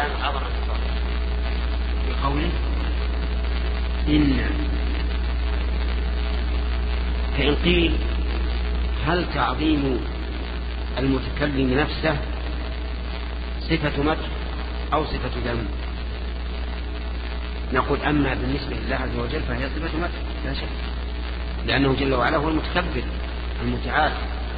بيان عظمة الصلاة بقوله إن. فإن قيل هل تعظيم المتكلم نفسه صفة مدح أو صفة ذم؟ نقول أما بالنسبة لله عز وجل فهي صفة مدح لا شك، لأنه جل وعلا هو المتكبر المتعال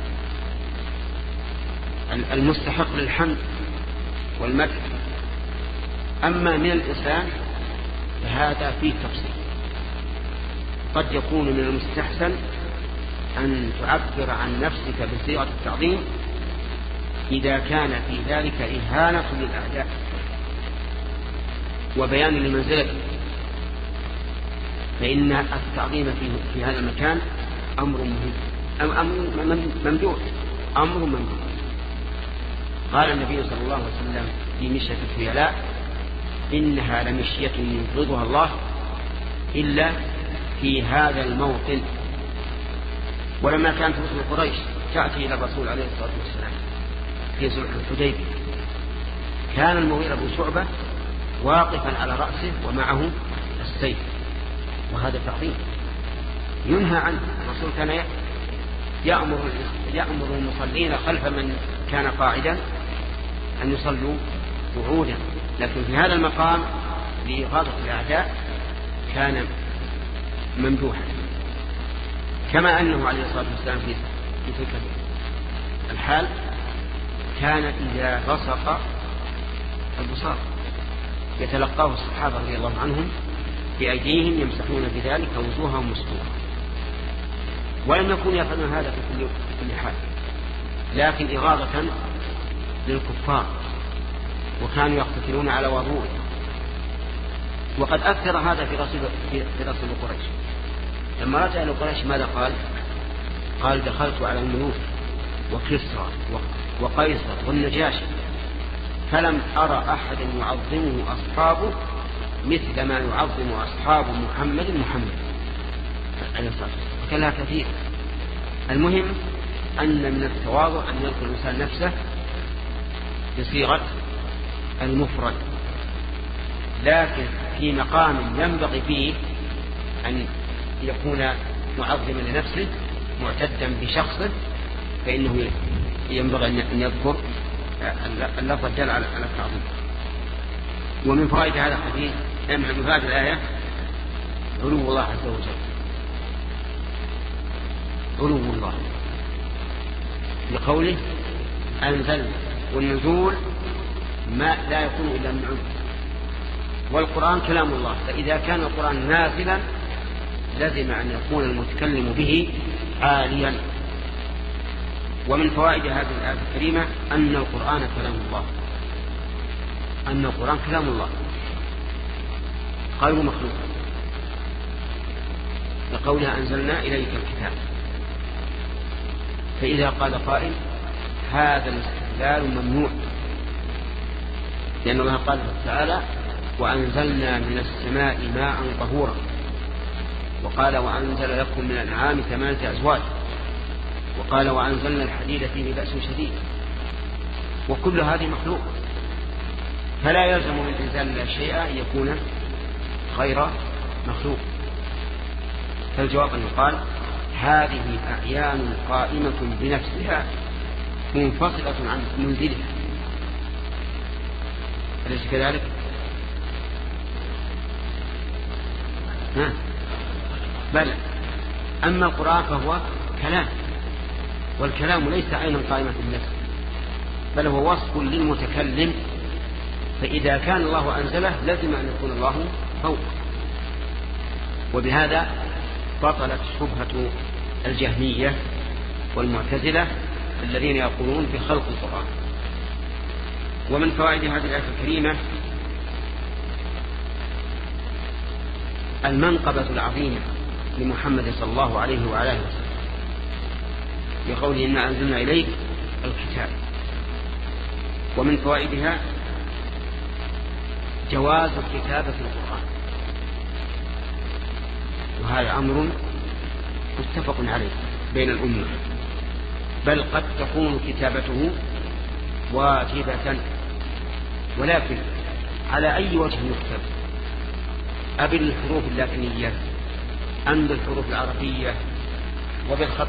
المستحق للحمد والمدح. أما من الإنسان فهذا فيه تفصيل، قد يكون من المستحسن أن تعبر عن نفسك بصيغة التعظيم إذا كان في ذلك إهانة للأعداء وبيان لمنزلته، فإن التعظيم في هذا المكان أمر مهم، أمر ممدوح، أمر ممدوح. قال النبي صلى الله عليه وسلم في مشية الخيلاء إنها لمشية يبغضها الله إلا في هذا الموطن. ولما كانت رسل قريش تأتي إلى الرسول عليه الصلاة والسلام في صلح الحديبية كان المغيرة بن شعبة واقفا على رأسه ومعه السيف، وهذا تعظيم ينهى عنه. الرسول كان يأمر المصلين خلف من كان قاعدا أن يصلوا قعودا، لكن في هذا المقام لإغاظة الأعداء كان ممدوحا. كما أنه عليه الصلاة والسلام في تلك الحال كان إذا بصق البصاق يتلقاه الصحابة رضي الله عنهم بأيديهم يمسحون بذلك وجوههم مسطورة، ولم يكونوا يفعلون هذا في كل حال، لكن إغاظة للكفار، وكانوا يقتتلون على وضوء. وقد أكثر هذا في رسول قريش. لما رجع إلى قريش ماذا قال دخلت على الملوك وكسرى وقيصر والنجاشي فلم أرى أحد يعظمه أصحابه مثل ما يعظم أصحاب محمد عليه الصلاة والسلام، وكلها كثير. المهم أن من التواضع أن يذكر الإنسان نفسه بصيغة المفرد، لكن في مقام ينبغي فيه أن يكون معظما لنفسه معتدا بشخصه فإنه ينبغي أن يذكر اللفظ الدال على التعظيم. ومن فوائد هذا الحديث من فوائد الآية علو الله عز وجل، علو الله لقوله أنزل، والنزول ما لا يكون إلا من علو، والقرآن كلام الله، فإذا كان القرآن نازلا لازم أن يكون المتكلم به عاليا. ومن فوائد هذه الآية الكريمة أن القرآن كلام الله، أن القرآن كلام الله غير مخلوق، لقولها أنزلنا إليك الكتاب. فإذا قال قائل هذا الاستدلال ممنوع، لأن الله قال تعالى وأنزلنا من السماء ماء طهورا، وقال وأنزل لكم من الأنعام 8 أزواج، وقال وأنزلنا الحديد فيه بأس شديد، وكل هذه مخلوق، فلا يلزم من إنزال الشيء أن يكون غير مخلوق. فالجواب أن يقال هذه أعيان قائمة بنفسها منفصلة عن منزلها، أليس كذلك؟ بل أما القرآن فهو كلام، والكلام ليس عينا قائمة بنفسه، بل هو وصف للمتكلم، فإذا كان الله أنزله لازم أن يكون الله فوق. وبهذا بطلت شبهة الجهمية والمعتزلة الذين يقولون بخلق القرآن. ومن فوائد هذه الآية الكريمة المنقبة العظيمة لمحمد صلى الله عليه وعلى آله وسلم بقوله إنا أنزلنا إليك الكتاب. ومن فوائدها جواز الكتابة في القرآن، وهذا أمر متفق عليه بين الأمة، بل قد تكون كتابته واجبة، ولكن على أي وجه يكتب؟ أبي الحروف اللاتينية أم بالحروف العربية وبالخط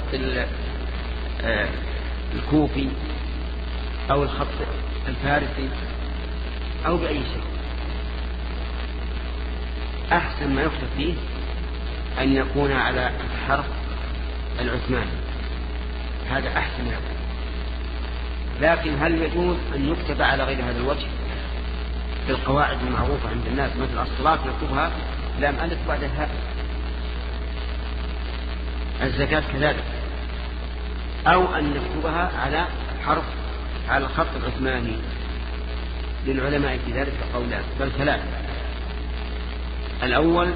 الكوفي أو الخط الفارسي أو بأي شيء؟ أحسن ما يكتب فيه أن يكون على الحرف العثماني، هذا أحسن ما يكون. لكن هل يجوز أن يكتب على غير هذا الوجه؟ في القواعد المعروفة عند الناس مثل الصلاة نكتبها لام ألف بعد الهاء، الزكاة كذلك، أو أن نكتبها على حرف على الخط العثماني. للعلماء في ذلك قولان بل ثلاثة. الأول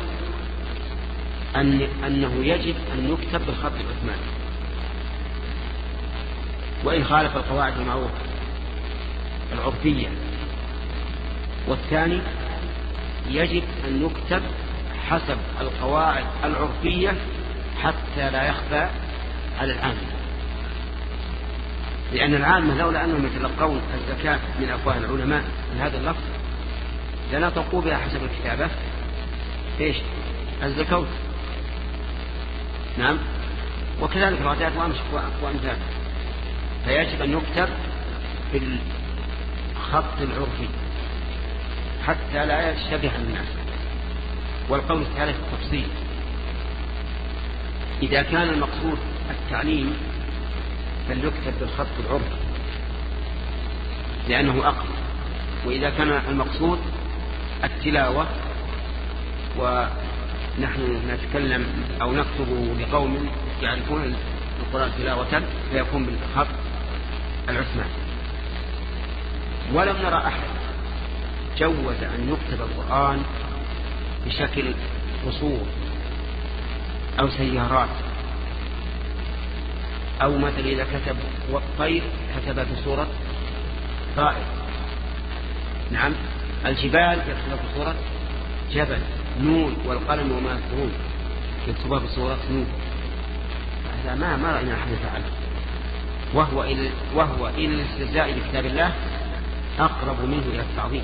أنه يجب أن يكتب بالخط العثماني وإن خالف القواعد المعروفة العرفية. والثاني يجب أن يكتب حسب القواعد العرفية حتى لا يخفى على العامة، لأن العامة لولا أنهم يتلقون الزكاة من أفواه العلماء من هذا اللفظ لنطقوا بها حسب الكتابة إيش؟ الزكاة. نعم. وكذلك الرادات وأمثال. فيجب أن يكتب بالخط العرفي حتى لا يشتبه الناس. والقول الثالث التفصيل، إذا كان المقصود التعليم فليكتب بالخط العرفي لأنه أقرب، وإذا كان المقصود التلاوة ونحن نتكلم أو نكتب لقوم يعرفون القرآن تلاوة فيكون بالخط العثماني. ولم نرى أحد جوز أن يكتب القرآن بشكل قصور أو سيارات، أو مثل إذا كتب والطير كتب بصورة طائر. نعم. الجبال يكتب بصورة جبل، نون والقلم وما يسطرون يكتبها بصورة نون. هذا ما رأينا أحد يفعله، وهو إلى الاستهزاء بكتاب الله أقرب منه إلى التعظيم.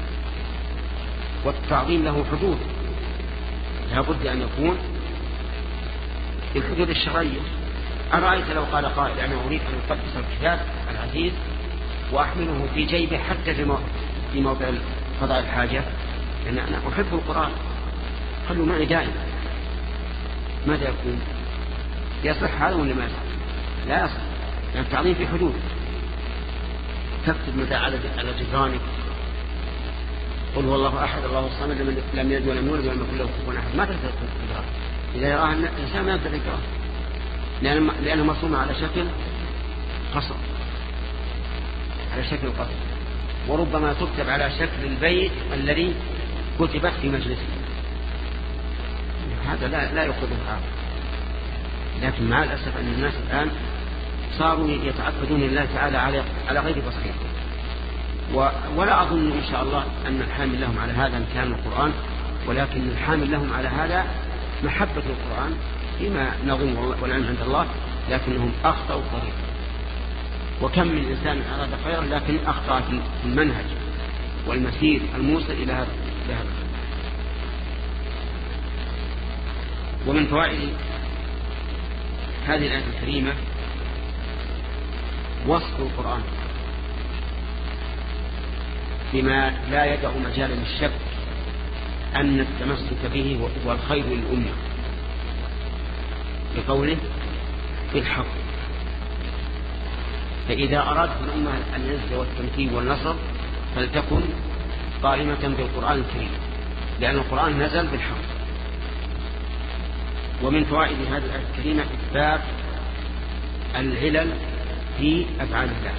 والتعظيم له حدود، لا بد أن يكون الحدود الشرعية. أرأيت لو قال قائل أنا أريد أن أقدس الكتاب العزيز وأحمله في جيبه حتى في موضع قضاء الحاجة لأن أنا أحب القرآن، خلوا معي دائما، ماذا يكون؟ يصح هذا ولا ما يصح؟ لا يصح، لأن التعظيم في حدود. تكتب متى على جدرانك قل هو الله أحد الله الصمد لم يلد ولم يولد ولم يكن له كفوا أحد، ما تكتب الجدران. إذا يراها الإنسان ما يقدر يقرأ لأنه مصنوع على شكل قصر، على شكل قصر، وربما تكتب على شكل البيت الذي كتبت في مجلسه. هذا لا يقوله عاقل. لكن مع الأسف أن الناس الآن صاروا يتعبدون لله تعالى على غير بصيرة. ولا أظن إن شاء الله أن الحامل لهم على هذا إن كان القرآن، ولكن الحامل لهم على هذا محبة القرآن فيما نظن والعلم عند الله، لكنهم أخطأوا الطريق. وكم من إنسان أراد خيرا لكن أخطأ في المنهج والمسير الموصل إلى هذا. ومن فوائد هذه الآية الكريمة وصف القرآن بما لا يدع مجالا للشك أن التمسك به هو الخير للأمة، بقوله بالحق. فإذا أرادت الأمة العزة والتمكين والنصر فلتكن قائمة بالقرآن الكريم، لأن القرآن نزل بالحق. ومن فوائد هذه الآية الكريمة إثبات العلل في أفعال الله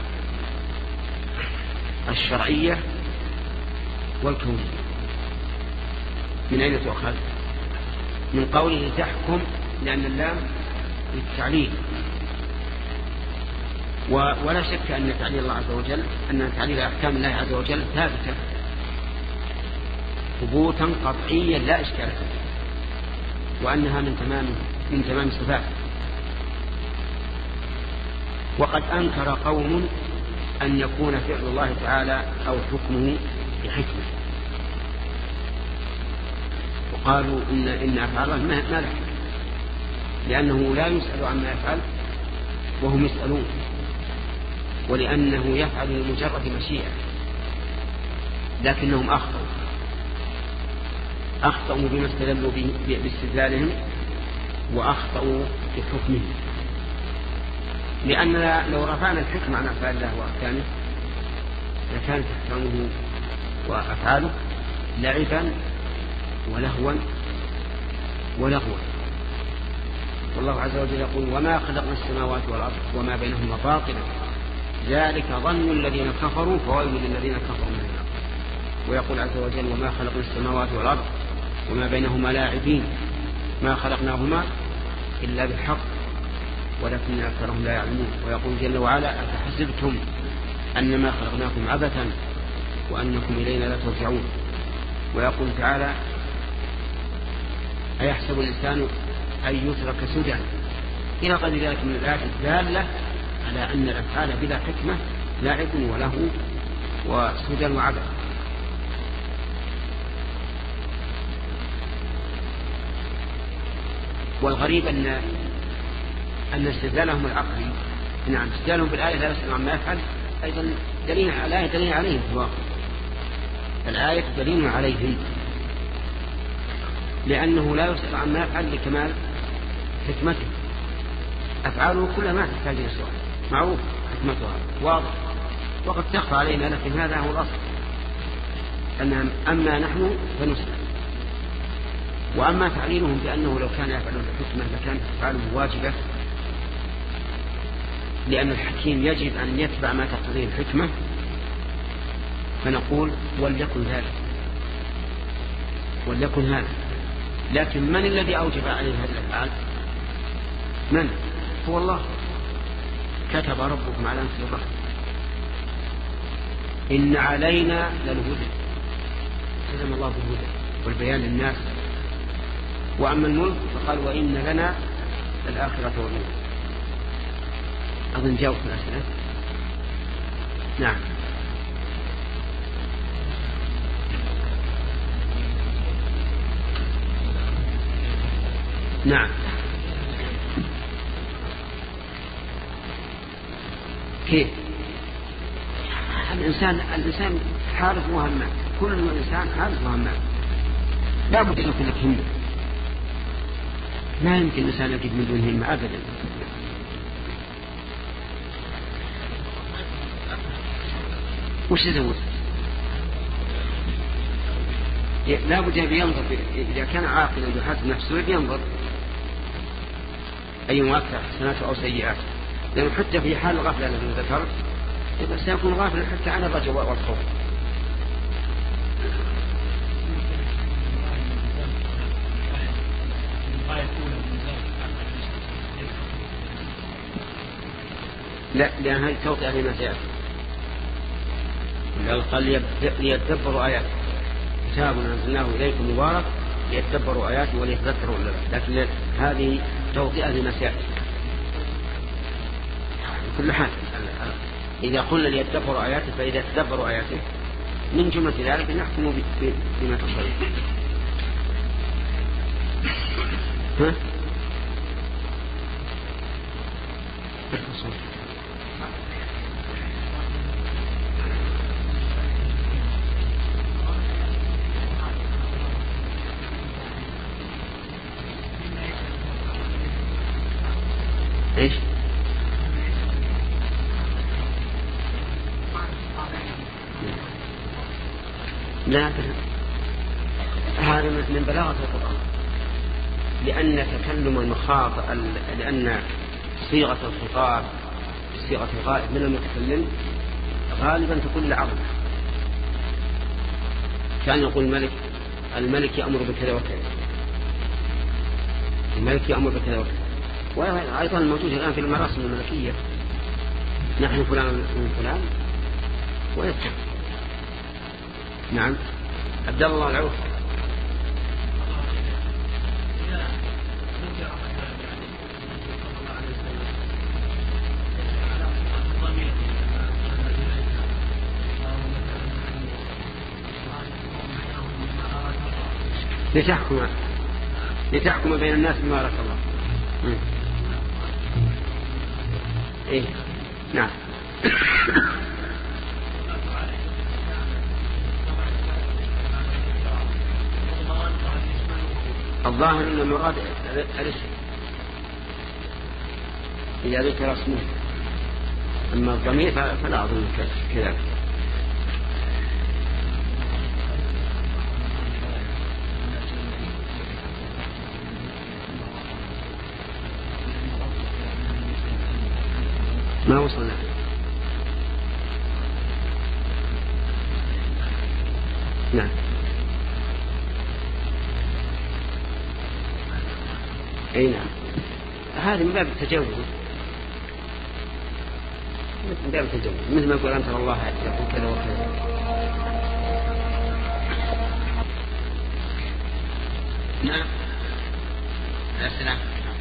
الشرعية والكونية. من أين تؤخذ؟ من قوله تحكم، لأن اللام للتعليل، ولا شك أن تعليل الله عز وجل أن تعليل أحكام الله عز وجل ثابتة ثبوتا قطعيا لا إشكال فيه، وأنها من تمام الصفات. وقد أنكر قوم أن يكون فعل الله تعالى أو حكمه بحكمة، قالوا إن أفعاله ما له، لأنه لا يسأل عما يفعل وهم يسألون، ولأنه يفعل لمجرد مشيئة، لكنهم أخطأوا بما استدلوا باستدلالهم، وأخطأوا بحكمهم. لأننا لو رفعنا الحكم عن أفعال الله وأحكامه لكانت أحكامه وأفعاله لعبا ولهوا ولغوا. والله عز وجل يقول: وما خلقنا السماوات والأرض وما بينهما باطلا ذلك ظن الذين كفروا فويل للذين كفروا من النار. ويقول عز وجل: وما خلقنا السماوات والأرض وما بينهما لاعبين ما خلقناهما إلا بالحق ولكن أكثرهم لا يعلمون. ويقول جل وعلا: أفحسبتم أنما خلقناكم عبثا وأنكم إلينا لا ترجعون. ويقول تعالى: أيحسب الإنسان أن يترك سدى إلى غير ذلك من الآيات الدالة على أن الأفعال بلا حكمة لاعب وله وسدى وعبث. والغريب أن استدلالهم العقلي، نعم استدلالهم بالآية لا يسأل عما يفعل، أيضا دليل عليهم في الواقع. الآية دليل عليهم، لأنه لا يسأل عما يفعل لكمال حكمته. أفعاله كلها ما تحتاج إلى سؤال، معروف حكمتها واضح وقد تخفى علينا، لكن هذا هو الأصل، أما نحن فنسأل. وأما تعليلهم بأنه لو كان يفعل الحكمة لكانت أفعاله واجبة، لأن الحكيم يجب أن يتبع ما تقتضيه الحكمة، فنقول: وليكن هذا. لكن من الذي أوجب عليه هذه الأفعال؟ من؟ هو الله. كتب ربكم على نفسه الرحمة إن علينا للهدى، كتب الله بالهدى والبيان للناس. وأما الملك فقال: وإن لنا الآخرة والأولى. أظن جاوبت الأسئلة. نعم. نعم. كيف؟ الإنسان حارس مهمات، كل الإنسان حارس مهمات، لا بد أن يكون لك همة. ما يمكن الإنسان يجد من دون همة أبدا. وش يدور؟ لا بد أن ينظر، إذا كان عاقلا يحاسب نفسه ينظر أيهما أكثر حسناته أو سيئاته، لأنه حتى في حال الغفلة التي ذكرت سيكون غافلا حتى عن الرجاء والخوف. لا، لأن هذه توقع لما سيأتي. قال: ليتدبروا آياته، كتاب أنزلناه إليكم مبارك ليتدبروا آياته وليتذكروا أولئك. لكن هذه توقع لما سيأتي. كل حال إذا قلنا ليتدبروا آياته فإذا تدبروا آياته من جملة ذلك نحكم بما تصل. ها؟ ايش؟ لا، هذا من بلاغة القرآن، لأن تكلم المخاطب، لأن صيغة الخطاب صيغة الغائب من المتكلم غالبا تكون لعظمة. كان يقول الملك يأمر بكذا وكذا، الملك يأمر بكذا وكذا. وأيضا الموجود الآن في المراسم الملكية: نحن فلان من فلان ويتبع. نعم. عبد الله العوف. لتحكم بين الناس بما أراك الله. إيه نعم. الظاهر أن المراد الاسم إذا ذكر اسمه، أما الضمير فلا أظن كذلك. ما وصلنا. نعم. أي نعم. هذا من باب التجاوز، من باب التجاوز، مثل ما يقول أنت الله يقول كذا وكذا. نعم. السلام.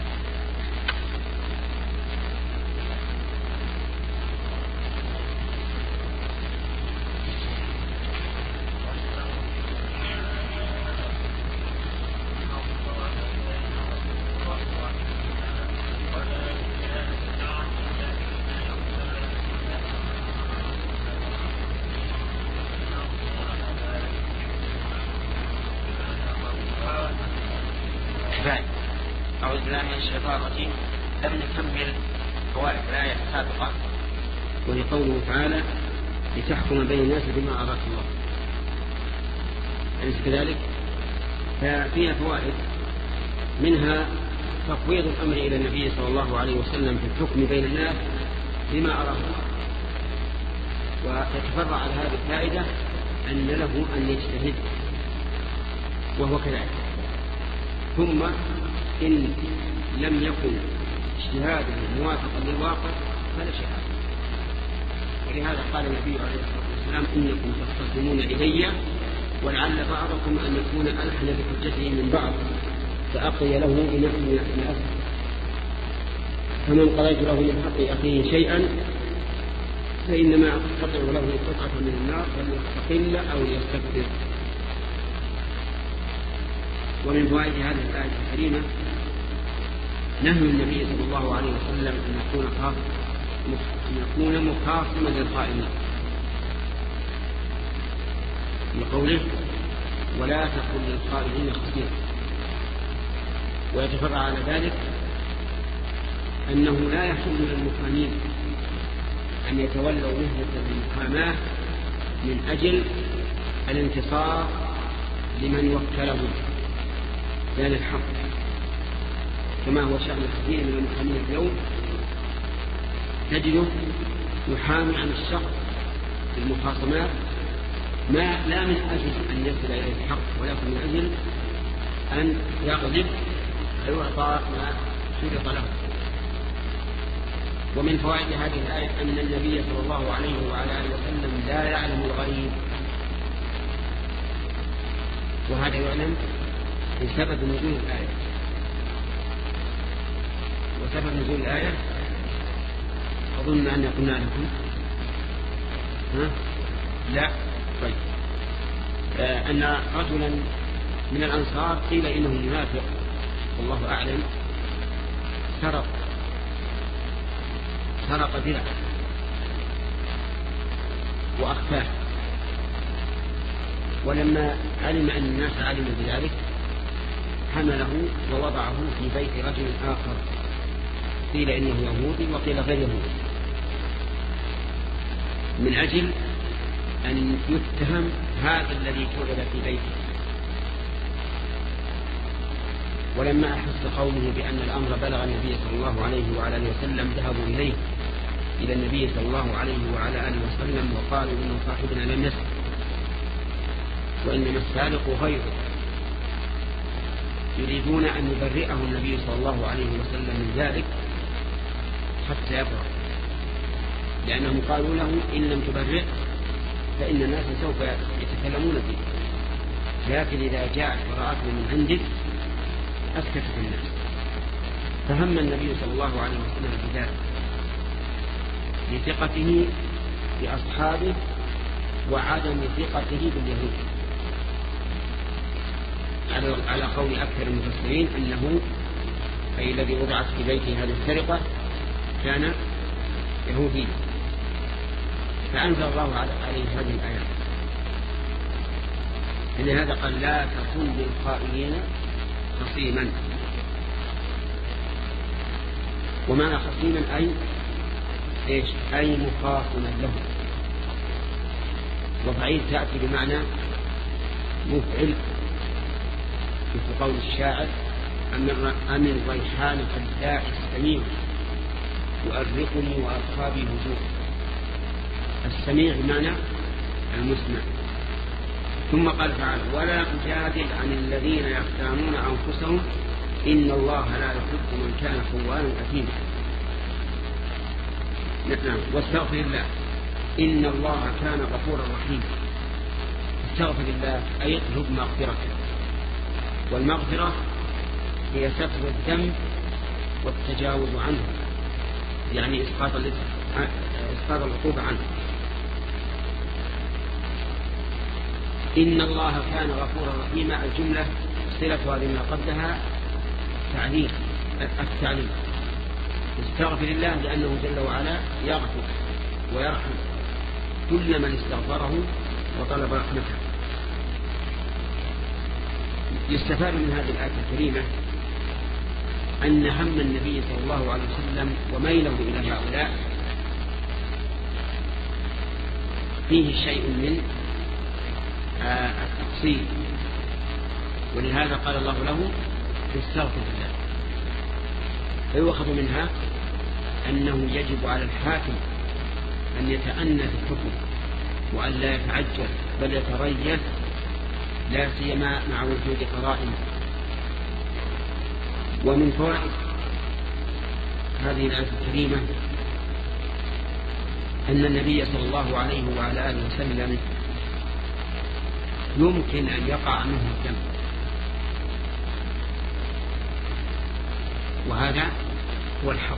أعوذ بالله من الشيطان الرجيم. لم نكمل فوائد الآية السابقة، وهي قوله تعالى لتحكم بين الناس بما أراك الله، أليس كذلك؟ ففيها فوائد، منها تفويض الأمر إلى النبي صلى الله عليه وسلم في الحكم بين الناس بما أراك الله، وتتفرع على هذه الفائدة أن له أن يجتهد وهو كذلك، ثم إن لم يكن اجتهاده موافقا للواقع فلا شيء. ولهذا قال النبي عليه الصلاة والسلام إنكم تختصمون إلي ولعل بعضكم أن يكون ألحن بحجته من بعض فأقضي له بنفسه من أسر، فمن قضيت له من حق أخيه شيئا فإنما أقطع له قطعة من النار فليستقل أو ليستكبر. ومن فوائد هذه الآية الكريمة نهي النبي صلى الله عليه وسلم أن يكون مخاصما للقائمين، لقوله ولا تكن للقائمين خصيما. ويتفرع على ذلك أنه لا يحل للمقامين أن يتولوا مهنة المقامات من أجل الانتصار لمن وكلهم لا للحق، كما هو شأن كثير من المحامين اليوم، تجده يحامي عن الشخص في المخاصمات لا من أجل أن يصل إليه الحق، ولكن من أجل أن يغلب ويعطى ما شرط له. ومن فوائد هذه الآية أن النبي صلى الله عليه وعلى آله وسلم لا يعلم الغيب، وهذا يعلم بسبب نزول الآية. وسبب نزول الآية أظن أن قلنا لكم لا طيب أن رجلا من الأنصار قيل إنه منافق والله أعلم سرق درعا وأخفاه، ولما علم أن الناس علموا بذلك حمله ووضعه في بيت رجل آخر قيل إنه يهودي وقيل غير يهودي، من أجل أن يتهم هذا الذي توجد في بيته. ولما أحس قومه بأن الأمر بلغ النبي صلى الله عليه وعلى آله وسلم ذهبوا إلى النبي صلى الله عليه وعلى آله وسلم وقالوا إن صاحبنا لم يسرق وإنما السارق غيره، يريدون أن يبرئه النبي صلى الله عليه وسلم من ذلك حتى يبرأ، لأنهم قالوا له إن لم تبرئ فإن الناس سوف يتكلمون فيه، لكن إذا جاءت براءتنا من عندك أسكتت الناس. فهم النبي صلى الله عليه وسلم بذلك لثقته بأصحابه وعدم ثقته باليهود، على قول أكثر المفسرين أنه أي الذي وضعت في بيته هذه السرقة كان يهودي، فأنزل الله عليه هذه الآيات. لهذا قال لا تكن للخائنين خصيما. ومعنى خصيما أي مخاصما له. وفعيل تأتي بمعنى مفعل، مثل قول الشاعر أمن ريحان الداعي السميع يؤرقني وأرقابي هجوم. السميع بمعنى المسمع. ثم قال تعالى ولا تجادل عن الذين يختانون أنفسهم إن الله لا يحب من كان خوانا أثيما. نعم. واستغفر الله إن الله كان غفورا رحيما. استغفر الله أي اطلب مغفرته، والمغفرة هي ستر الذنب والتجاوز عنه، يعني إسقاط العقوبة عنه. إن الله كان غفورا رحيما. الجملة صلة هذه ما قبلها التعليم. استغفر الله لأنه جل وعلا يغفر ويرحم كل من استغفره وطلب رحمته. يستفاد من هذه الآية الكريمة أن هم النبي صلى الله عليه وسلم وميله إلى هؤلاء فيه شيء من التقصير، ولهذا قال الله له استغفر الله. فيؤخذ منها أنه يجب على الحاكم أن يتأنى في الحكم وأن لا يتعجل بل يتريث، لا سيما مع وجود قرائن. ومن فوائد هذه الآية الكريمة أن النبي صلى الله عليه وعلى آله وسلم يمكن أن يقع منه الذنب، وهذا هو الحق،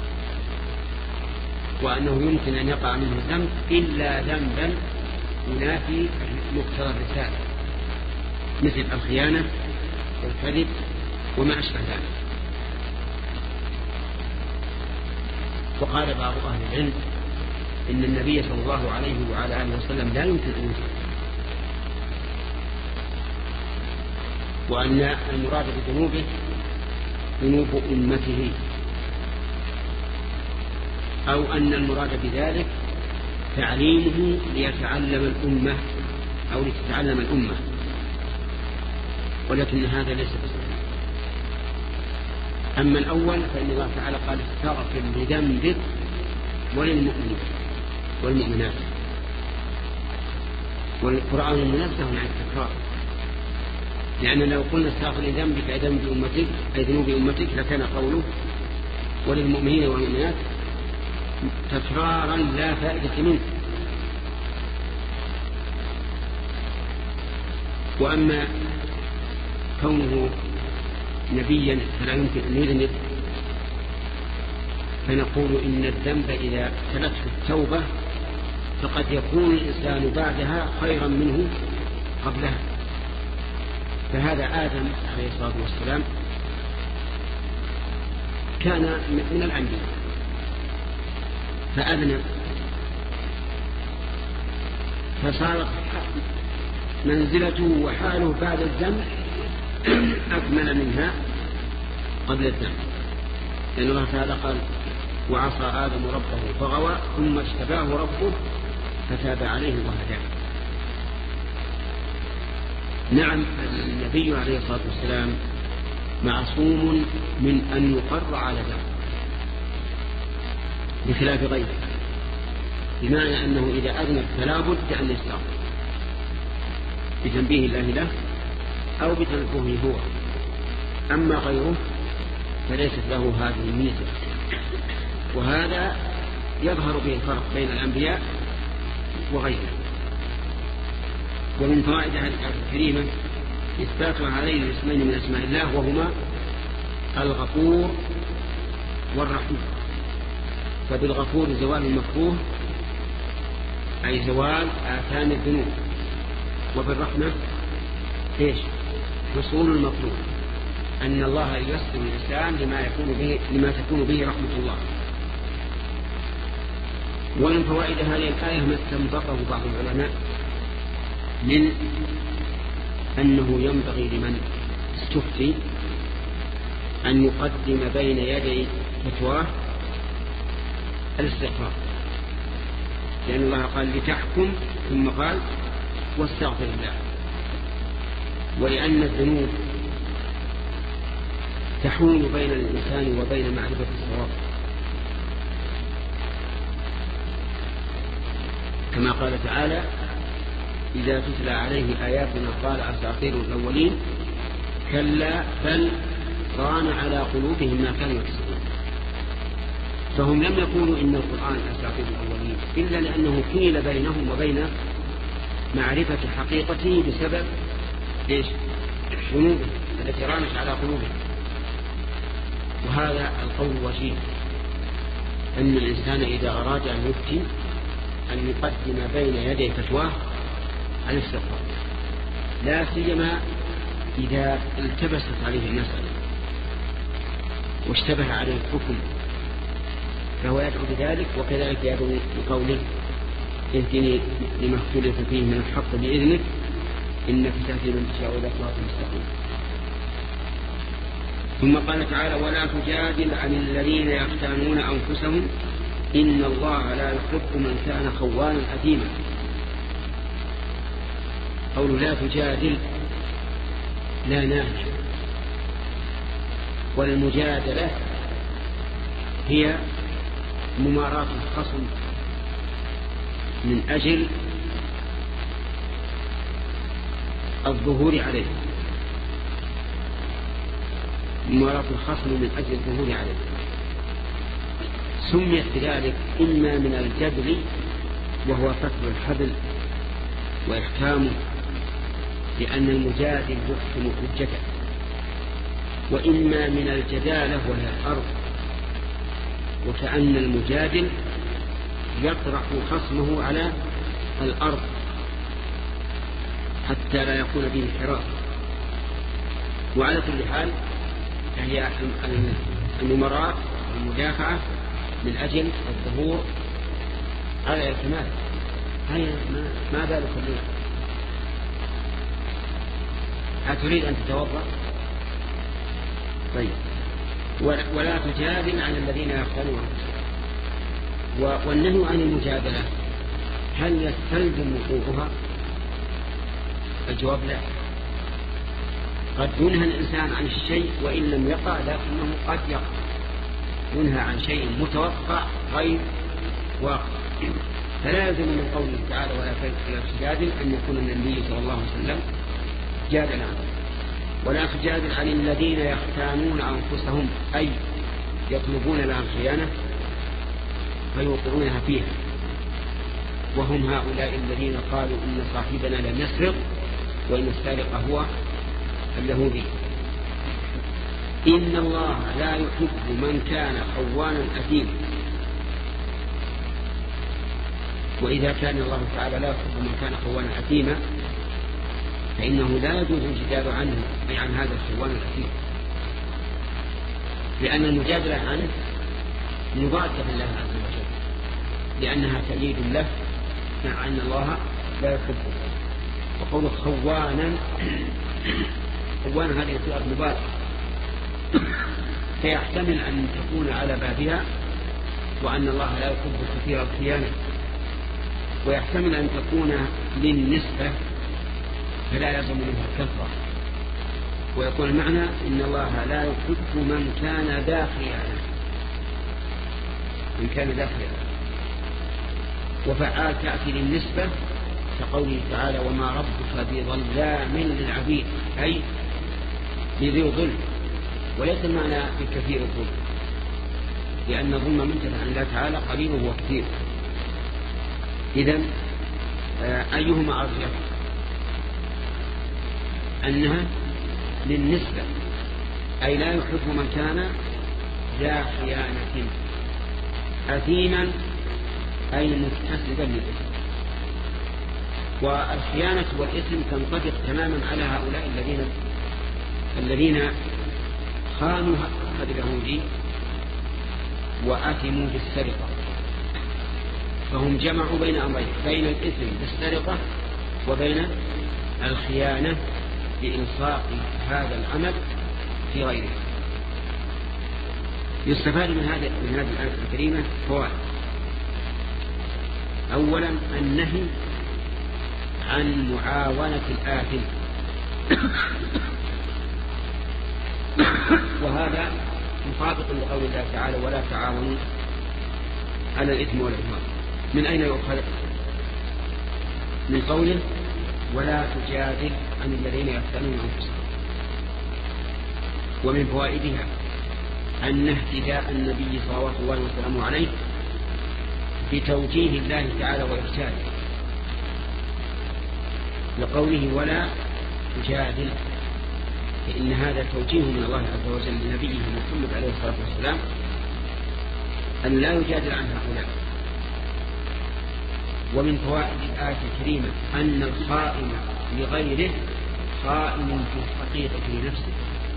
وأنه يمكن أن يقع منه الذنب إلا ذنبا ينافي مقتضى الرسالة، مثل الخيانة والكذب وما أشبه ذلك. وقال بعض أهل العلم إن النبي صلى الله عليه وعلى آله وسلم لا يمكن أن يذنب، وأن المراد بذنوبه ذنوب أمته، أو أن المراد بذلك تعليمه ليتعلم الأمة أو لتتعلم الأمة، ولكن هذا ليس بصحيح. أما الأول فإن الله تعالى قال استغفر لذنبك وللمؤمنين والمؤمنات، والقرآن منزه عن التكرار، لأن لو قلنا استغفر لذنبك أي ذنب أمتك أي ذنوب أمتك لكان قوله وللمؤمنين والمؤمنات تكرارا لا فائدة منه. وأما كونه نبيا فلا يمكن أن يذنب، فنقول إن الذنب إذا تلته التوبة فقد يكون الإنسان بعدها خيرا منه قبلها. فهذا آدم عليه الصلاة والسلام كان من الأنبياء فأذنب، فصارت منزلته وحاله بعد الذنب أكمل منها قبل الذنب، لأن الله تعالى قال وعصى آدم ربه فغوى ثم اجتباه ربه فتاب عليه وهداه. نعم النبي عليه الصلاة والسلام معصوم من أن يقر على ذنب بخلاف غيره، بمعنى أنه إذا أذنب فلا بد أن يستغفر بتنبيه الله له أو بتنبهه هو. أما غيره فليست له هذه الميزة، وهذا يظهر به الفرق بين الأنبياء وغيره. ومن فوائد هذه الآية الكريمة إثبات هذين الاسمين من أسماء الله، وهما الغفور والرحيم. فبالغفور زوال المكروه أي زوال آثام الذنوب، وبالرحمة حصول المطلوب، أن الله ييسر الإنسان لما تكون به رحمة الله. ومن فوائد هذه الآية ما استنبطه بعض العلماء من أنه ينبغي لمن استفتي أن يقدم بين يدي فتواه الاستغفار، لأن الله قال لتحكم ثم قال واستغفر الله، ولأن الذنوب تحول بين الإنسان وبين معرفة الصواب، كما قال تعالى إذا تتلى عليه آياتنا قال أساطير الأولين كلا بل ران على قلوبهم ما كانوا يكسبون. فهم لم يقولوا إن القرآن أساطير الأولين إلا لأنه حيل بينهم وبين معرفة حقيقته بسبب ذنوبهم التي رانت على قلوبهم. وهذا القول وجيه، أن الإنسان إذا أراد أن يفتي أن يقدم بين يدي فتواه الاستغفار، لا سيما إذا التبست عليه المسألة واشتبه عليه الحكم، فهو يدعو بذلك. وكذلك يدعو بقوله اهدني لما اختلف فيه من الحق بإذنك إنك تهدي من تشاء إلى صراط مستقيم. ثم قال تعالى ولا تجادل عن الذين يختانون أنفسهم إن الله لا يحب من كان خوانا أثيما. قول لا تجادل لا نهج، والمجادلة هي مماراة الخصم من أجل الظهور عليه، مماراة الخصم من أجل الظهور عليه. سميت بذلك إما من الجدل وهو فتح الحبل وإحكامه لأن المجادل يحكم حجته، وإما من الجدالة وهي الأرض، وكأن المجادل يطرح خصمه على الأرض حتى لا يكون به انحراف. وعلى كل حال هي المماراة والمدافعة من أجل الظهور على الكمال. هيا ما بالك اليوم؟ أتريد أن تتوضأ؟ طيب. ولا تجادل عن الذين يختانون أنفسهم. والنهي عن المجادلة هل يستلزم وقوعها؟ الجواب لا. قد ينهى الإنسان عن الشيء وإن لم يقع، لكنه قد يقع. ينهى عن شيء متوقع غير واقع. فلا يلزم من قوله تعالى ولا تجادل أن يكون النبي صلى الله عليه وسلم جادل عنه. ولا تجادل عن الذين يختانون أنفسهم، أي يطلبون لها الخيانة فيوقعونها فيها، وهم هؤلاء الذين قالوا إن صاحبنا لم يسرق وإن السارق هو اليهودي. إن الله لا يحب من كان خوانا أثيما. وإذا كان الله تعالى لا يحب من كان خوانا أثيما فإنه لا يجوز الجدال عنه أي عن هذا الخوان الأثيم، لأن المجادلة عنه مضادة لله عز وجل، لأنها تأييد له مع أن الله لا يحبه. وقوله خوانا هذه صيغة مبالغة، فيحتمل أن تكون على بابها وأن الله لا يحب كثير الخيانة، ويحتمل أن تكون للنسبة فلا يلزم منها الكثرة، ويقول المعنى إن الله لا يحب من كان ذا خيانة، من كان ذا خيانة. وفعال تأتي للنسبة كقوله تعالى وما ربك بظلام للعبيد، أي بذي ظلم، وليس المعنى بكثير الظلم، لأن الظلم منتهى عن الله تعالى قليله وكثير. إذن أيهما أرجح؟ أنها للنسبة، أي لا يحب من كان ذا خيانة أثيما أي متسببا للإثم. والخيانة والإثم تنطبق تماما على هؤلاء الذين الذين خانوا هذا اليهودي وأثموا بالسرقة، فهم جمعوا بين أمرين، بين الإثم بالسرقة وبين الخيانة بإلصاق هذا العمل في غيره. يستفاد من هذه الآية الكريمة فوائد. أولا النهي عن معاونة الآثم، وهذا مطابق لقول الله تعالى ولا تعاونوا على الإثم والعدوان. من أين يؤخذ؟ من قوله ولا تجادل عن الذين يقتلون أنفسهم. ومن فوائدها أن اهتداء النبي صلوات الله وسلامه عليه بتوجيه الله تعالى وإرشاده، لقوله ولا تجادل، فإن هذا توجيه من الله عز وجل لنبيه محمد عليه الصلاة والسلام أن لا يجادل عن هؤلاء. ومن فوائد الآية الكريمة أن الخائن لغيره خائن في الحقيقة لنفسه،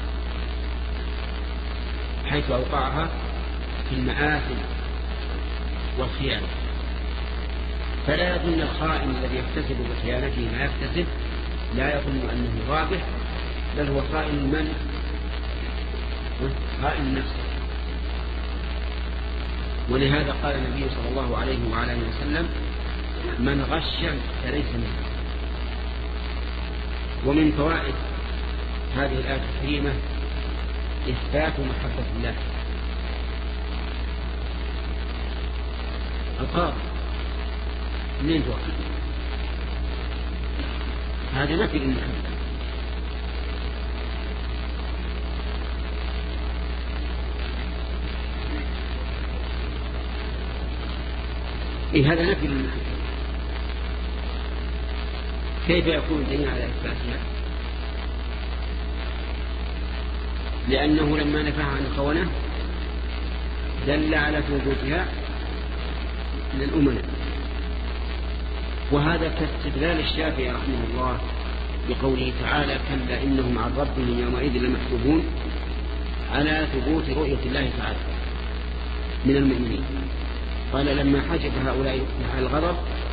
حيث أوقعها في المآثم والخيانة. فلا يظن الخائن الذي يكتسب بخيانته ما يكتسب، لا يظن أنه رابح، بل هو خائن من؟ خائن نفسه. ولهذا قال النبي صلى الله عليه وعلى اله وسلم من غش فليس منه. ومن فوائد هذه الآية الكريمة إثبات محبة الله. القاضي منين توقف؟ هذا نفي للمحبة. هذا نفي للمحبة، كيف يكون الدليل على إثباتها؟ لأنه لما نفاها عن الخونة دل على ثبوتها للأمنة. وهذا كاستدلال الشافعي رحمه الله بقوله تعالى كلا إنهم عن ربهم يومئذ لمحجوبون، على ثبوت رؤية الله تعالى من المؤمنين. قال لما حجب هؤلاء على الغضب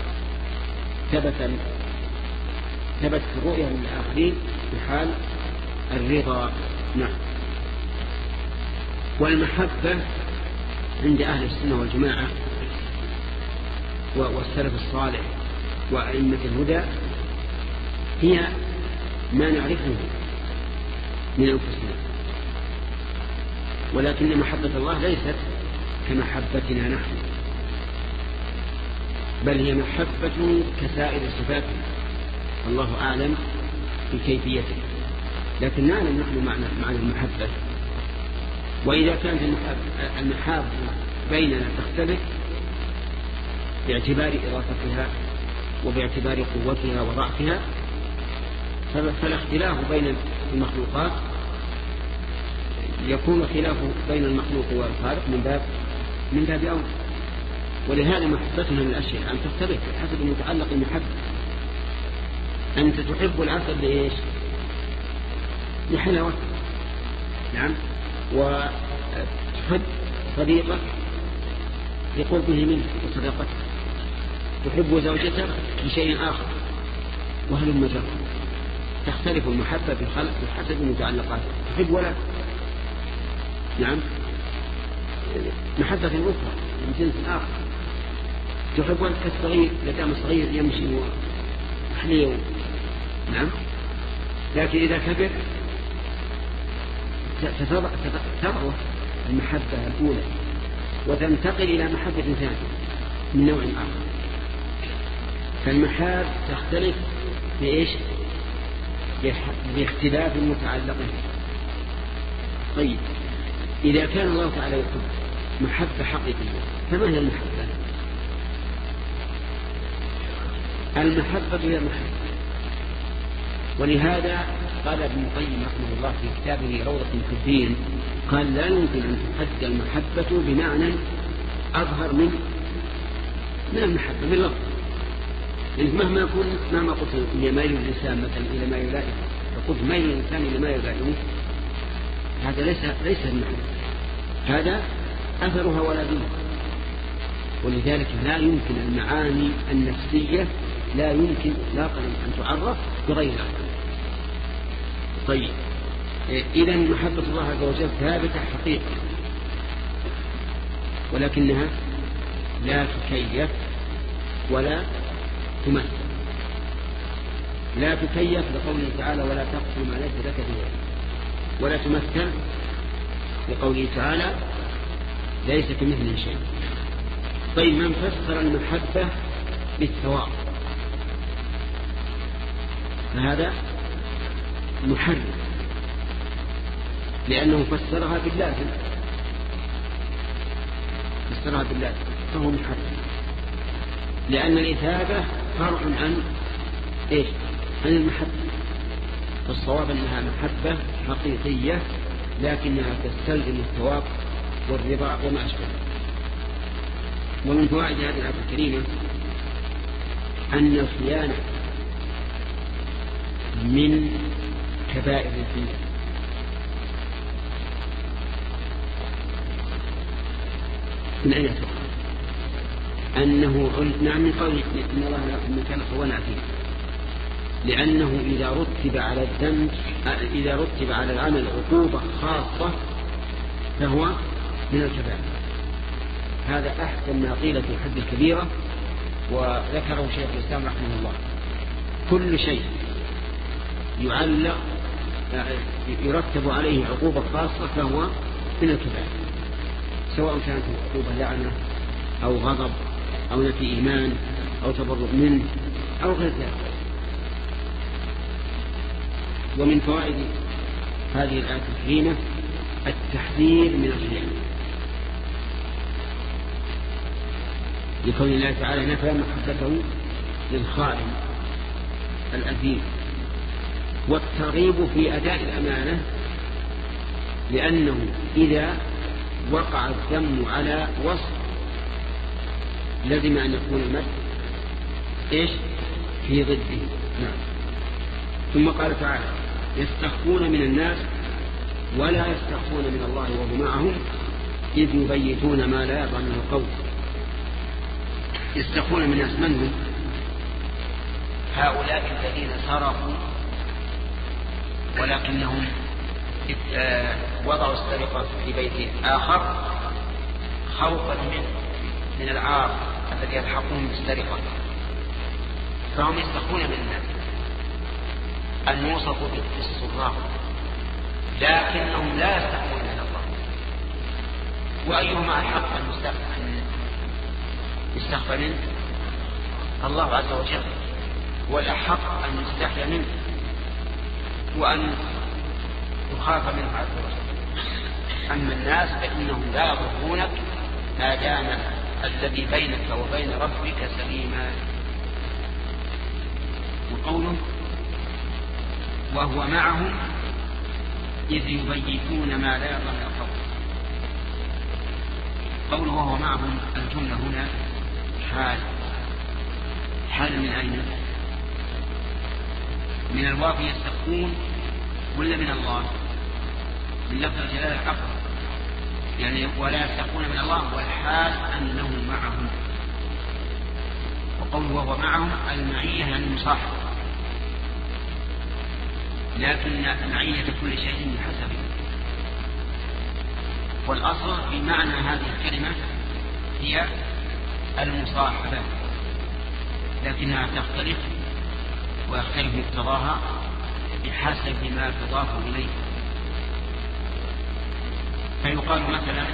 ثبت الرؤية من الآخرين في حال الرضا. نعم. والمحبة عند أهل السنة والجماعة والسلف الصالح وأئمة الهدى هي ما نعرفه من أنفسنا، ولكن محبة الله ليست كمحبتنا نحن، بل هي محبة كسائر صفاته، الله أعلم بكيفيته، لكن نعلم نحن معنى المحبة. وإذا كانت المحاب بيننا تختلف باعتبار إضافتها وباعتبار قوتها وضعفها، فالاختلاف بين المخلوقات يكون خلاف بين المخلوق والخالق من باب أول. ولهذا محبتنا من الأشياء أن تختلف حسب المتعلق المحبة. أنت تحب العسل لإيش؟ لحلاوته، نعم، وتحب صديقك لقربه منه وصداقته، تحب زوجتك لشيء آخر، وهل المجرد تختلف المحبة في الخلق بحسب المتعلقات. تحب ولد، نعم، محبة أخرى من جنس آخر. تحب ولد كالصغير لدام الصغير يمشي وحليه، نعم، لكن إذا كبر تضعف المحبة الأولى وتنتقل إلى محبة ثانية من نوع آخر. فالمحاب تختلف بإيش؟ باختلاف المتعلقين. طيب، إذا كان الله تعالى يحب محبة حقيقية فما هي المحبة؟ المحبة هي المحبة. ولهذا قال ابن القيم رحمه الله في كتابه روضة المحبين، قال لا يمكن أن تحد المحبة بمعنى أظهر من المحبة من لفظ. يعني مهما قلت هي ميل الإنسان مثلا إلى ما يلائمه، فقلت ميل الإنسان إلى ما يلائمه، هذا ليس المعنى، هذا أثرها ولا دون. ولذلك لا يمكن المعاني النفسية لا يمكن إطلاقا أن تعرف بغير العقل. طيب إذا محبة الله عز وجل ثابتة حقيقة، ولكنها لا تكيف ولا تمثل. لا تكيف لقوله تعالى ولا تقف ما ليس لك به، ولا تمثل لقوله تعالى ليس كمثله شيء. طيب من فسر المحبة بالثواب فهذا محرف، لأنه فسرها باللازم، فهو محرف، لأن الإثابة فرع عن إيش؟ عن المحبة. فالصواب أنها محبة حقيقية لكنها تستلزم الثواب والرضا وما أشبه. ومن فوائد هذه الآية الكريمة أن الخيانة من كبائر الذنوب. من أين تقول أنه نعم من قوله إن الله من كان خوانا عتيما، لأنه إذا رتب على الذنب إذا رتب على العمل عقوبة خاصة فهو من الكبائر. هذا أحسن ما قيل في حد الكبيرة، وذكره شيخ الإسلام رحمه الله. كل شيء يعلق يرتب عليه عقوبة خاصة فهو من الكبائر، سواء كانت عقوبة لعنة أو غضب أو نفي إيمان أو تبرؤ منه أو غير ذلك. ومن فوائد هذه الآية الكريمة التحذير من الخيانة، لقول الله تعالى نفى محبته للخائن الأثيم، والترغيب في أداء الأمانة، لأنه إذا وقع الذم على وصف لازم أن يكون المد إيش في ضده. نعم. ثم قال تعالى يستخفون من الناس ولا يستخفون من الله وهو معهم إذ يبيتون ما لا يرضى من القول. يستخفون من الناس من هم؟ هؤلاء الذين سرقوا ولكنهم وضعوا السرقة في بيت آخر خوفا من العار الذي يلحقهم بالسرقة، فهم يستخفون من الناس أن يوصفوا بالسراق، لكنهم لا يستخفون من الله. وأيهما الحق أن يستخفى منه؟ الله عز وجل، والأحق أن يستحيا منه وأن يخاف منه عز وجل. أما الناس فإنهم لا يضرونك ما دام الذي بينك وبين ربك سليما. وقوله وهو معهم إذ يبيتون ما لا يرضى من القول. قوله وهو معهم الجملة هنا حال من أين؟ من الواو يستخفون ولا من الله؟ من لفظ الجلالة الحق، يعني ولا يستخفون من الله والحال أنه معهم. وقوله وهو معهم المعية يعني المصاحبة، لكن معية كل شيء بحسبه. والأصل في معنى هذه الكلمة هي المصاحبة، لكنها تختلف ويختلف مقتضاها بحسب ما تضاف إليه. فيقال مثلا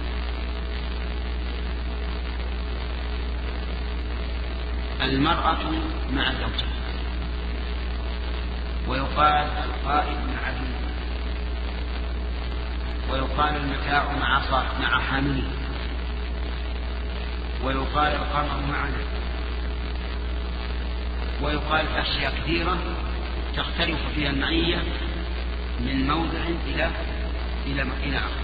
المرأة مع زوجها، ويقال القائد مع ابنه، ويقال المتاع مع حامله، ويقال القمر معنا، ويقال أشياء كثيرة تختلف فيها المعية من موضع إلى آخر،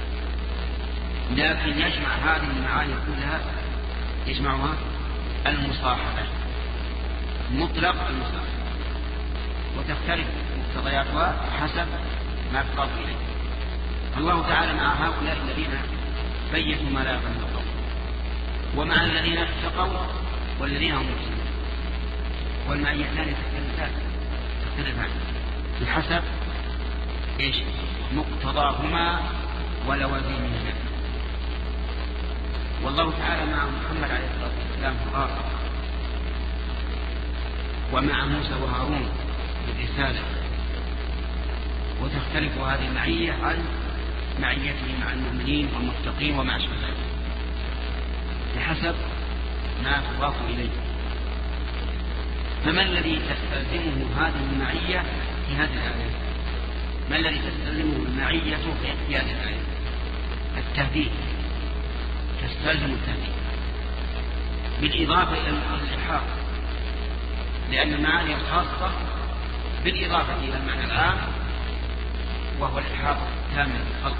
لكن يجمع هذه المعاني كلها يجمعها المصاحبة، مطلق المصاحبة، وتختلف مقتضياتها حسب ما تضاف إليه. الله تعالى مع هؤلاء الذين بيتوا ما لا يفهم القول، ومع الذين اتقوا والذين هم مسلمون، والمعيتان تختلفان بحسب ايش مقتضاهما ولوازمهما. والله تعالى مع محمد عليه الصلاه والسلام قال ومع موسى وهارون بالرساله، وتختلف هذه المعيه عن معيته مع المؤمنين والمتقين ومع الشهداء بحسب ما تضاف اليه. فما الذي تستلزمه هذه المعيه في هذه الايه؟ ما الذي تستلزمه المعيه في هذه الايه؟ التهديد، تستلزم التهديد بالاضافه الى الالحاق، لان المعاني الخاصه بالاضافه الى المعنى العام وهو الالحاق التام بالخلق.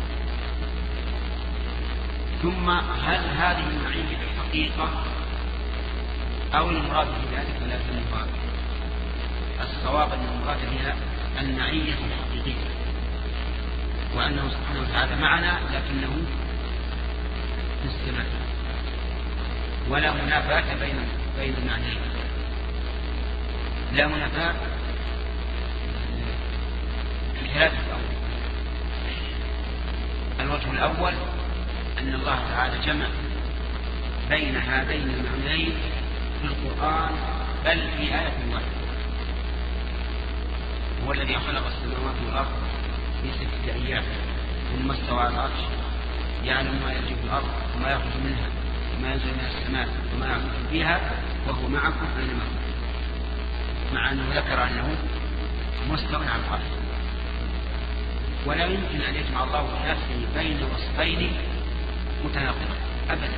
ثم هل هذه المعيه حقيقه او المراد بذلك لا المراد؟ الصواب ان المراد بها المعيه الحقيقيه، وانه سبحانه وتعالى معنا لكنه في السماء، ولا منافاه بين المعنيين، لا منافاه في ثلاثه امور. الوجه الاول ان الله تعالى جمع بين هذين المعنيين في القرآن بل في آية واحدة. هو الذي خلق السماوات والأرض في 6 أيام ثم استوى على العرش يعلم ما يلج في الأرض وما يخرج منها وما ينزل من السماء وما يعرج فيها وهو معكم أينما كنتم، مع أنه ذكر أنه مستوى على العرش. ولا يمكن أن يجمع الله بنفسه بين وصفين متناقضين أبدا.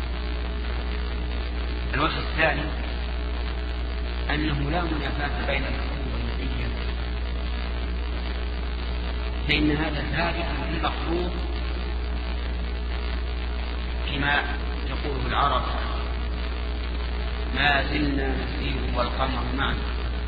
الوجه الثاني أنه لا منافاة بين المخلوق والمعية، فإن هذا ثابت للمخلوق كما تقوله العرب ما زلنا نسير والقمر معنا،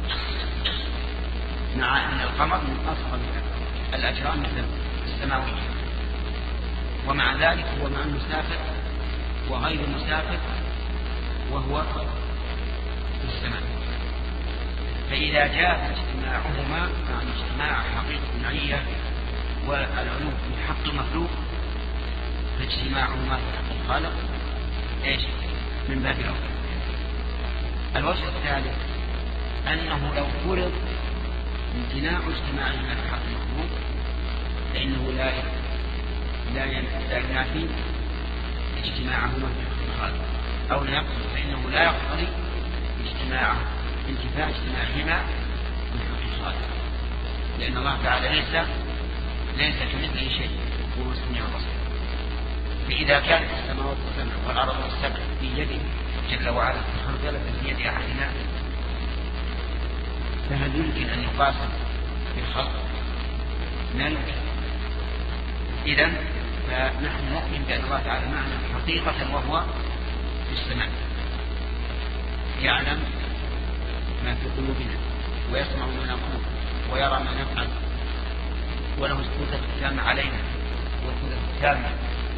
مع أن القمر من أصغر الأجرام السماوية، ومع ذلك هو مع المسافر وغير المسافر وهو في السماء. فإذا جاء اجتماعهما مع اجتماع حقيقة المعية والعلو في حق المخلوق فاجتماعهما في حق الخالق ايش من باب أولى. الوجه الثالث أنه لو فرض امتناع اجتماعهما في حق المخلوق فإنه لا ينافي اجتماعهما في حق الخالق، أو لا يقصد، فإنه لا يقتضي انتفاء اجتماعهما من حق الخالق، لأن الله تعالى ليس كمثله شيء وهو السميع البصير. فإذا كانت السماوات والسبع والأرض والسبع في يده جل وعلا خردلة في يد أحدنا فهل يمكن أن يقاس بالخلق؟ لا يمكن. إذن فنحن نؤمن بأن الله تعالى معنا حقيقة وهو في السماء، يعلم ما في قلوبنا ويسمع ما نقول ويرى ما نفعل، وله القدرة التامة علينا والقدرة التامة.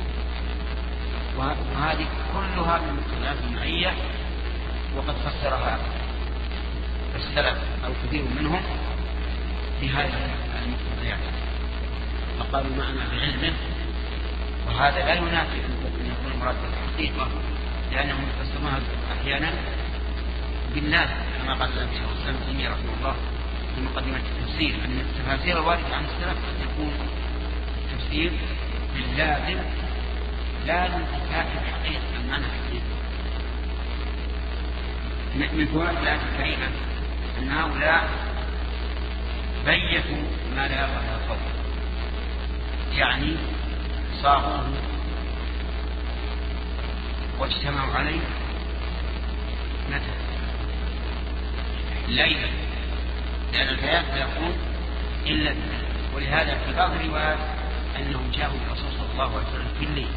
وهذه كلها من مقتضيات المعية، وقد فسرها السلف أو كثير منهم بهذه المقتضيات، فقالوا معنا بعلمه، وهذا لا ينافي أن يكون المراد بالحقيقة، لأنهم يفسرونها أحيانا بالله، كما قال النبي صلى الله عليه وسلم تيمية رحمه الله في مقدمة التفسير أن التفاسير الواردة عن السلف تكون تفسير باللازم لا لانتفاء الحقيقة المعنى الحقيقي. من فوائد الآية الكريمة أن هؤلاء بيتوا ما لا يرضى القول، يعني صاغوه واجتمعوا عليه متى؟ ليلا، لأن الآيات لا يقول إلا بالليل. ولهذا في بعض الروايات أنهم جاءوا الرسول صلى الله عليه وسلم في الليل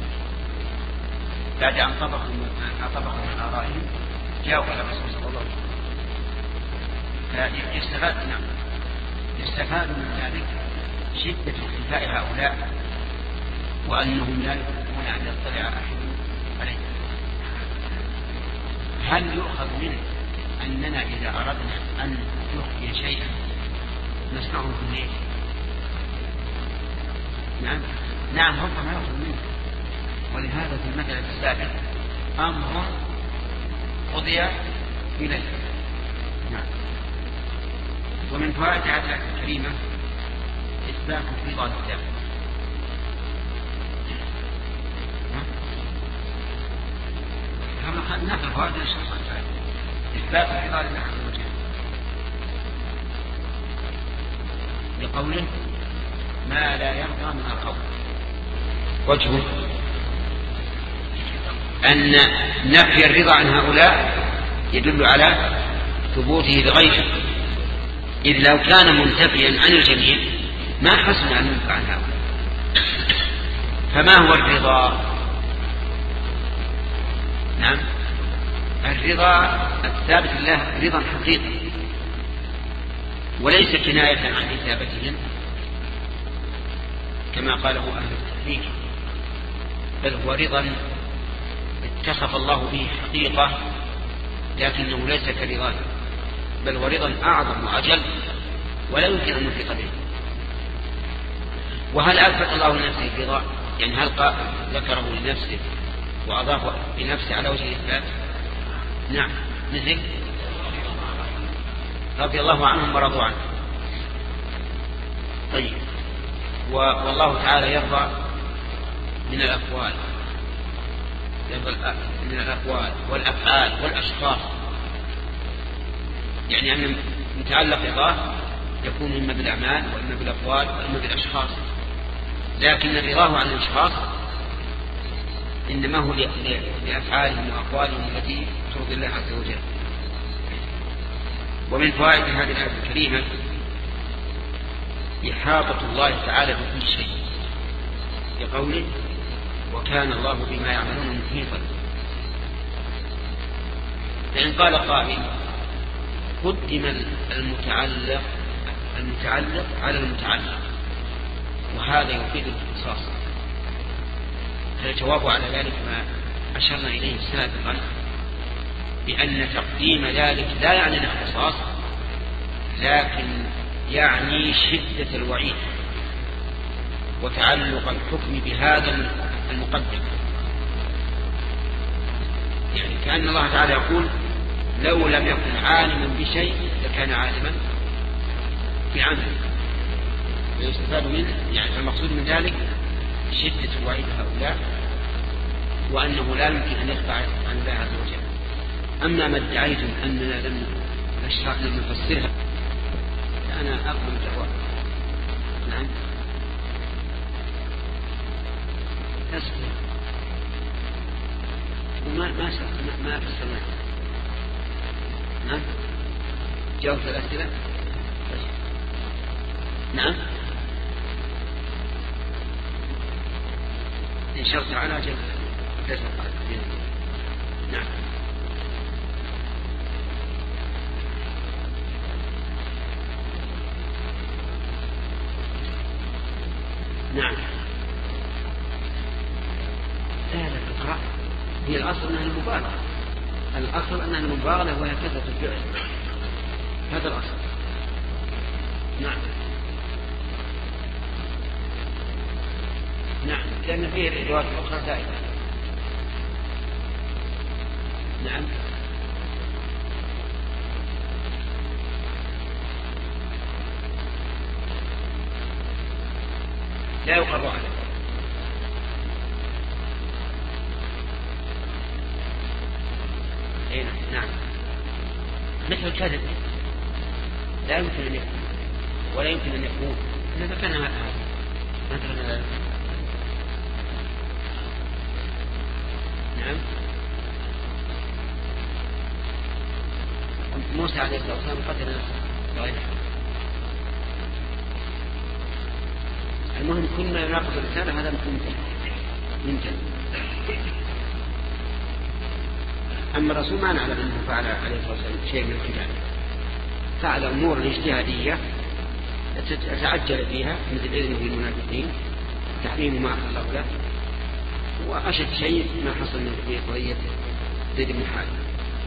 بعد أن طبقوا من آرائهم، جاءوا إلى الرسول صلى الله عليه وسلم. يستفاد من ذلك شدة اختفاء هؤلاء وأنهم لا يحبون أن يطلع أحد عليه. هل يؤخذ منه أننا إذا أردنا أن نخفي شيئا نصنعه في الليل؟ نعم ربما يؤخذ منه. ولهذا في المثل السابق أمر قضي إليه. نعم. ومن فوائد هذه الآية الكريمة إثبات رضا الله. كما خلنا في فوائد الشخص إثبات رضا الله عز وجل لقوله ما لا يرضى من القول. وجهه أن نفي الرضا عن هؤلاء يدل على ثبوته بغيره، إذ لو كان منتفيا عن الجميع ما حسن أن ينفع عن هؤلاء. فما هو الرضا؟ نعم، الرضا الثابت لله رضا حقيقي وليس كناية عن إثابتهم كما قاله أهل التحقيق، بل هو رضا اتصف الله به حقيقة لكنه ليس كرضاه، بل هو رضا أعظم وأجل ولا يمكن أن نفرط به. وهل أثبت الله لنفسه الرضا؟ يعني هل ذكره لنفسه وأضاف لنفسه على وجه الإثبات؟ نعم، مثل رضي الله عنهم ورضوا عنه. طيب، والله تعالى يرضى من الأقوال والأفعال والأشخاص، يعني أن متعلق رضاه يكون إما بالأعمال وإما بالأقوال وإما بالأشخاص، لكن رضاه عن الأشخاص إنما هو لأفعالهم وأقوالهم التي ترضي الله عز وجل. ومن فوائد هذه الآية الكريمة إحاطة الله تعالى بكل شيء لقوله وكان الله بما يعملون محيطا. فإن قال قائل قدم المتعلق على المتعلق وهذا يفيد الاختصاص، فالجواب على ذلك ما أشرنا إليه سابقا بأن تقديم ذلك لا يعني الاختصاص لكن يعني شدة الوعيد وتعلق الحكم بهذا المقدم. يعني كأن الله تعالى يقول لو لم يكن عالما بشيء لكان عالما بعمل، ويستفاد منه يعني المقصود من ذلك شدة الوعيد هؤلاء وأنه لا يمكن أن يخفى عن الله عز وجل. أما ما ادعيتم أننا لم نفسرها فأنا أقبل الجواب. نعم، أصبر ما فسرنا. نعم، جاوبت الأسئلة. نعم، إن شاء الله تعالى جل نعم. نعم، لا الإقراء هي الأصل أنها المبالغة، الأصل أنها المبالغة وهي كثرة الفعل، هذا الأصل. نعم نعم، لأن فيه الإدوات الأخرى زائدة. نعم، لا يقر عليه. نعم، مثل الكذب لا يمكن أن يكون ولا يمكن أن يكون إذا كان هذا مثلا. نعم، موسى عليه الصلاة والسلام قتل نفسه. المهم كل ما يناقض الرسالة هذا ممكن. أما الرسول ما نعلم أنه فعل عليه الصلاة والسلام شيء من الكتاب، فعل أمور اجتهادية تتعجل فيها مثل إذن في المنافقين تحريم ما أحل الله له. وأشد شيء ما حصل في قضية زيد بن حارثة.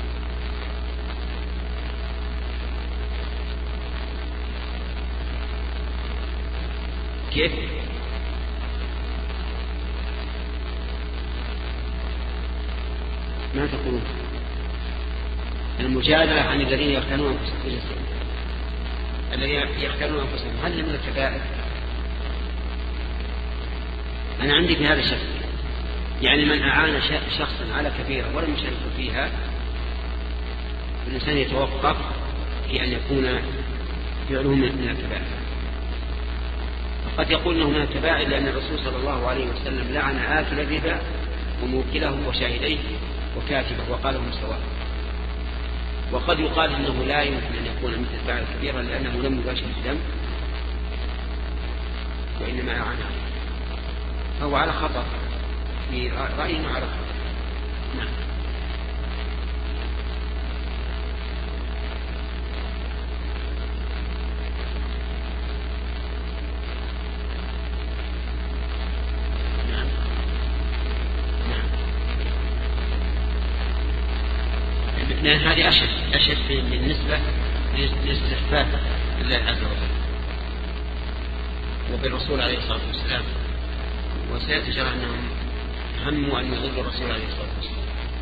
كيف؟ ما تقولون؟ المجادلة عن الذين يختنون أنفسهم، الذين يختنون أنفسهم هل من الكبائر؟ أنا عندي في هذا الشك، يعني من أعان شخصا على كبيرة ولم يشارك فيها، الإنسان يتوقف في أن يكون فعله من الكبائر. قد يقول انه من الكبائر لأن الرسول صلى الله عليه وسلم لعن آكل الربا وموكله وشاهديه وكاتبه وقالهم سواء. وقد يقال انه لا يمكن ان يكون مثل الفاعل كبيرا لأنه لم يباشر الدم وإنما أعانه، فهو على خطأ في رأيه على خطأ. نعم. لأن هذه أشد بالنسبة لاستخفاف الله عز وجل وبالرسول عليه الصلاة والسلام، وسيتجرى أنهم هموا أن يضلوا الرسول عليه الصلاة والسلام.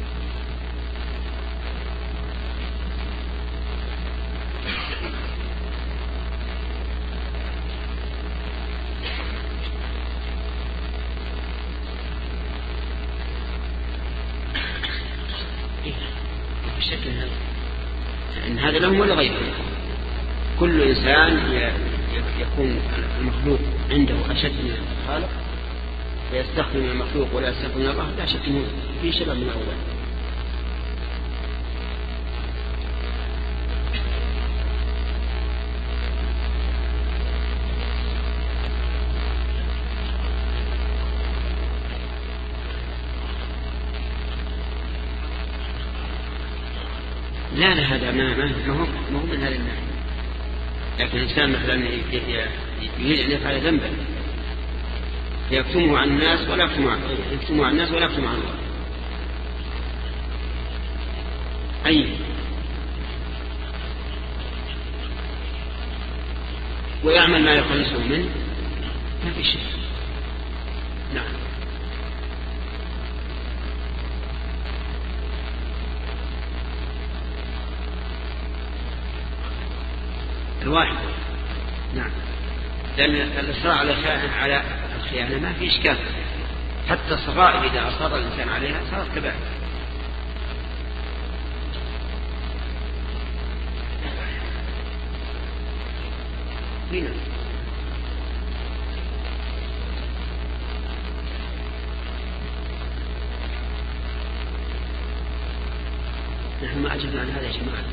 إن هذا لهم ولا غيرهم. كل إنسان يكون المخلوق عنده أشد من الخالق ويستخدم المخلوق ولا يستخدم الله، لا شك أنه في شبه من الأول. لا هذا ما هو من هذا الناس. لكن الإنسان مثلا يريد أن يفعل ذنبا يكتمه عن الناس ولا يكتمه عن الله. أي ويعمل ما يخلصه منه ما في شيء. نعم. الواحد. نعم. لأن الإصرار على الخيانة ما في إشكال، حتى الصغائر إذا أصر الإنسان عليها صارت كبائر. هنا نحن ما أجبنا عن هذا يا جماعة.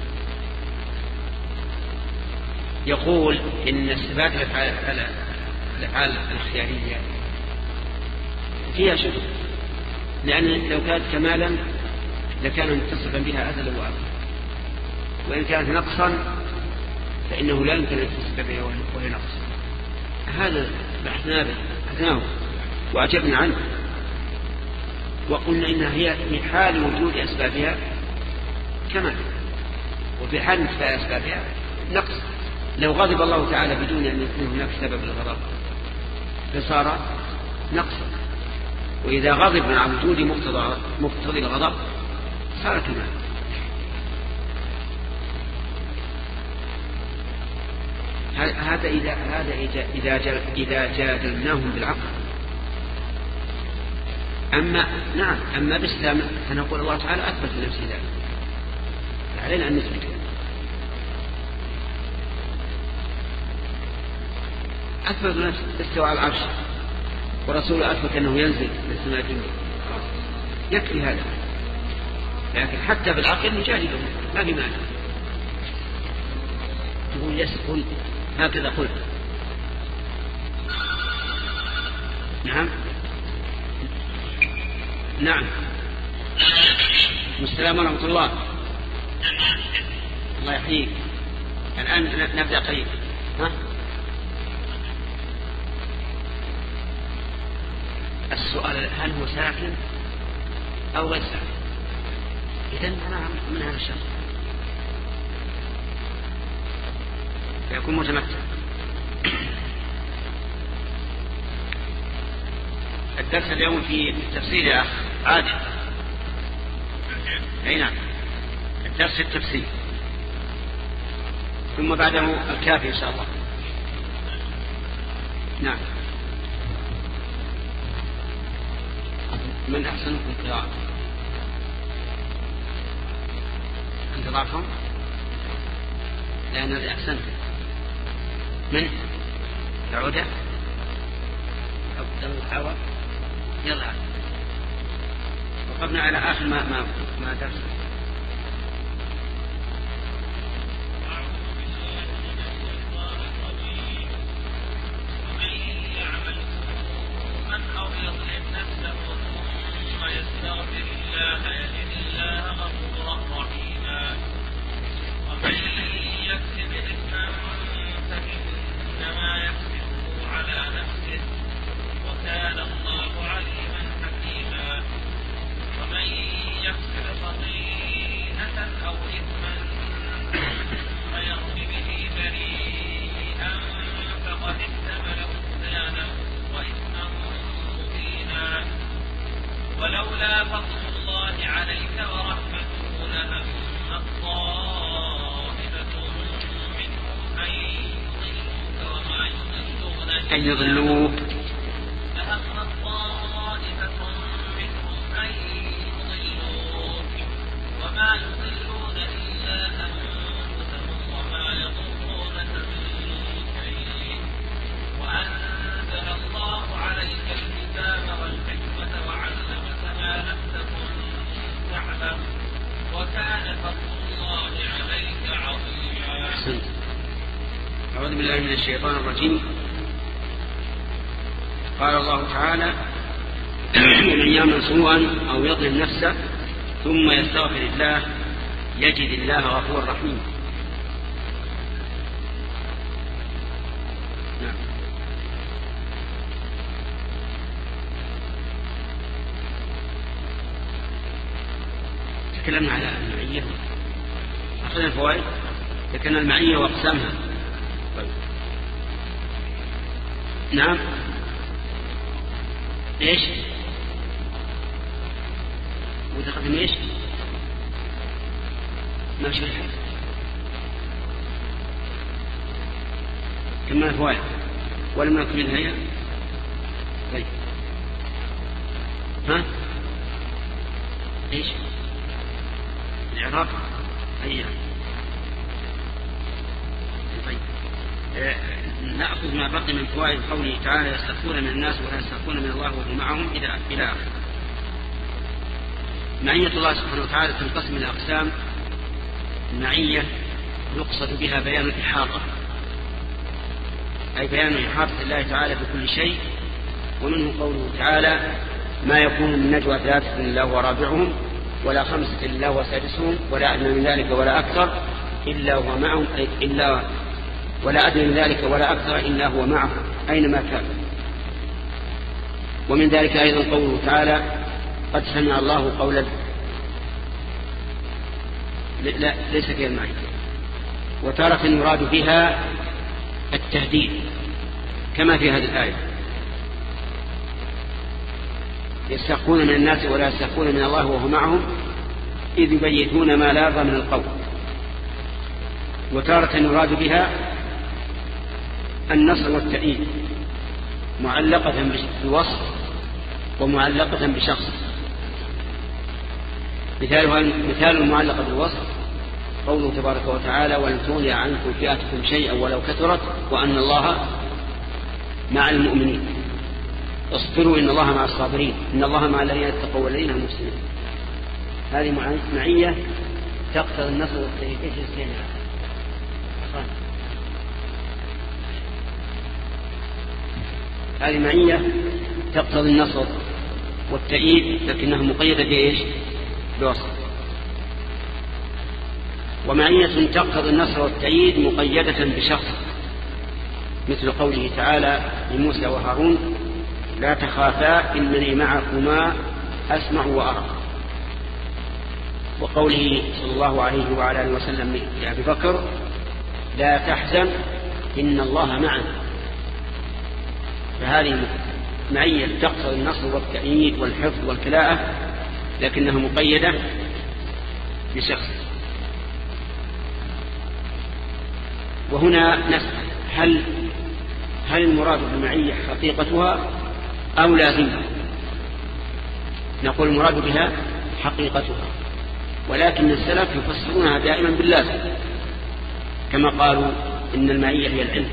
يقول إن الثبات الأفعال الخيارية فيها شبه، لأن لو كانت كمالا لكان متصفا بها أزلا وأبدا، وإن كانت نقصا فإنه لا يمكن أن يتصف بها وهي نقص. هذا بحثناه وأجبنا عنه وقلنا إنها هي في حال وجود أسبابها كمال، وفي حال انتفاء أسبابها نقص. لو غضب الله تعالى بدون أن يكون هناك سبب للغضب فصار نقصا، وإذا غضب مع وجود مقتضي الغضب صار كمال. هذا إذا جادلناهم بالعقل. أما بالسلام فنقول الله تعالى أثبت لنفسه ذلك، علينا أن نثبته. أثبت نفسه استوى على العرش، ورسوله أثبت أنه ينزل من السماء الدنيا، يكفي هذا. لكن حتى بالعقل نجادله ما في معنى. تقول يسقل هكذا قلت. نعم. السلام ورحمة الله. الله يحييك. الآن نبدأ قريب. السؤال هل هو ساكن أو غير ساكن؟ إذن أنا من هذا الشرط فيكون متمتع. الدرس اليوم في التفسير يا أخ عادل. أي نعم، الدرس التفسير، ثم بعده الكافي إن شاء الله. نعم. من أحسنكم قراءة؟ أنت ضعفهم؟ لأن الذي أحسنت من العودة أو الحوى. يلا وقفنا على آخر ما درس. ولولا فضل الله عليك ورحمته لهم طائفة منهم أن يضلوك وما يضلون إلا أنفسهم وما يضرونك من شيء وأنزل الله عليك الكتاب والحكمة وعلمك ما لم تكن تعلم وكان فضل الله عليك عظيما. أعوذ بالله من الشيطان الرجيم. قال الله تعالى: ومن يعمل سوءا أو يظلم نفسه ثم يستغفر الله يجد الله غفورا رحيما. نعم. تكلمنا على المعية، أخذنا الفوائد، ذكرنا المعية وأقسامها. طيب. نعم. ايش وتقدم ايش ما شو الحال كما الفوائد ولم نكملها هي. طيب ها ايش الاعراب اي طيب نأخذ ما بقي من فوائد قوله تعالى: يستخفون من الناس ولا يستخفون من الله وهو معهم إلى آخر. معية الله سبحانه وتعالى تنقسم إلى أقسام. المعية يقصد بها بيان الإحاطة، أي بيان إحاطة الله تعالى بكل شيء، ومنه قوله تعالى: ما يكون من نجوى ثلاثة إلا هو رابعهم ولا خمسة إلا هو سادسهم ولا أدنى من ذلك ولا أكثر إلا هو معهم ولا أدنى من ذلك ولا أكثر إلا هو معه أينما كان. ومن ذلك أيضا قوله تعالى: قد سمع الله قولا لا ليس فيها المعية. وتارة يراد بها التهديد كما في هذه الآية: يستخفون من الناس ولا يستخفون من الله وهو معهم إذ يبيتون ما لا يرضى من القول. وتارة يراد بها النصر والتأييد معلقة بالوصف ومعلقة بشخص. مثال المعلقة بالوصف قوله تبارك وتعالى: ولن تغني عنكم فئتكم شيئا ولو كثرت وأن الله مع المؤمنين اصبروا إن الله مع الصابرين إن الله مع الذين اتقوا والذين هم محسنون. هذه معية تقتضي النصر والتأييد. ايش الكلمة؟ هذه معية تقتضي النصر والتأييد لكنها مقيدة بإيش؟ بوصف. ومعية تقتضي النصر والتأييد مقيدة بشخص، مثل قوله تعالى لموسى وهارون: لا تخافا إنني معكما أسمع وأرى. وقوله صلى الله عليه وعلى آله وسلم لأبي بكر لا تحزن إن الله معنا. فهذه معية تقتضي النصر والتأييد والحفظ والكلاءة، لكنها مقيدة بشخص. وهنا نسأل هل المراد بالمعية حقيقتها أو لازمها؟ نقول المراد بها حقيقتها، ولكن السلف يفسرونها دائما باللازم، كما قالوا إن المعية هي العلم،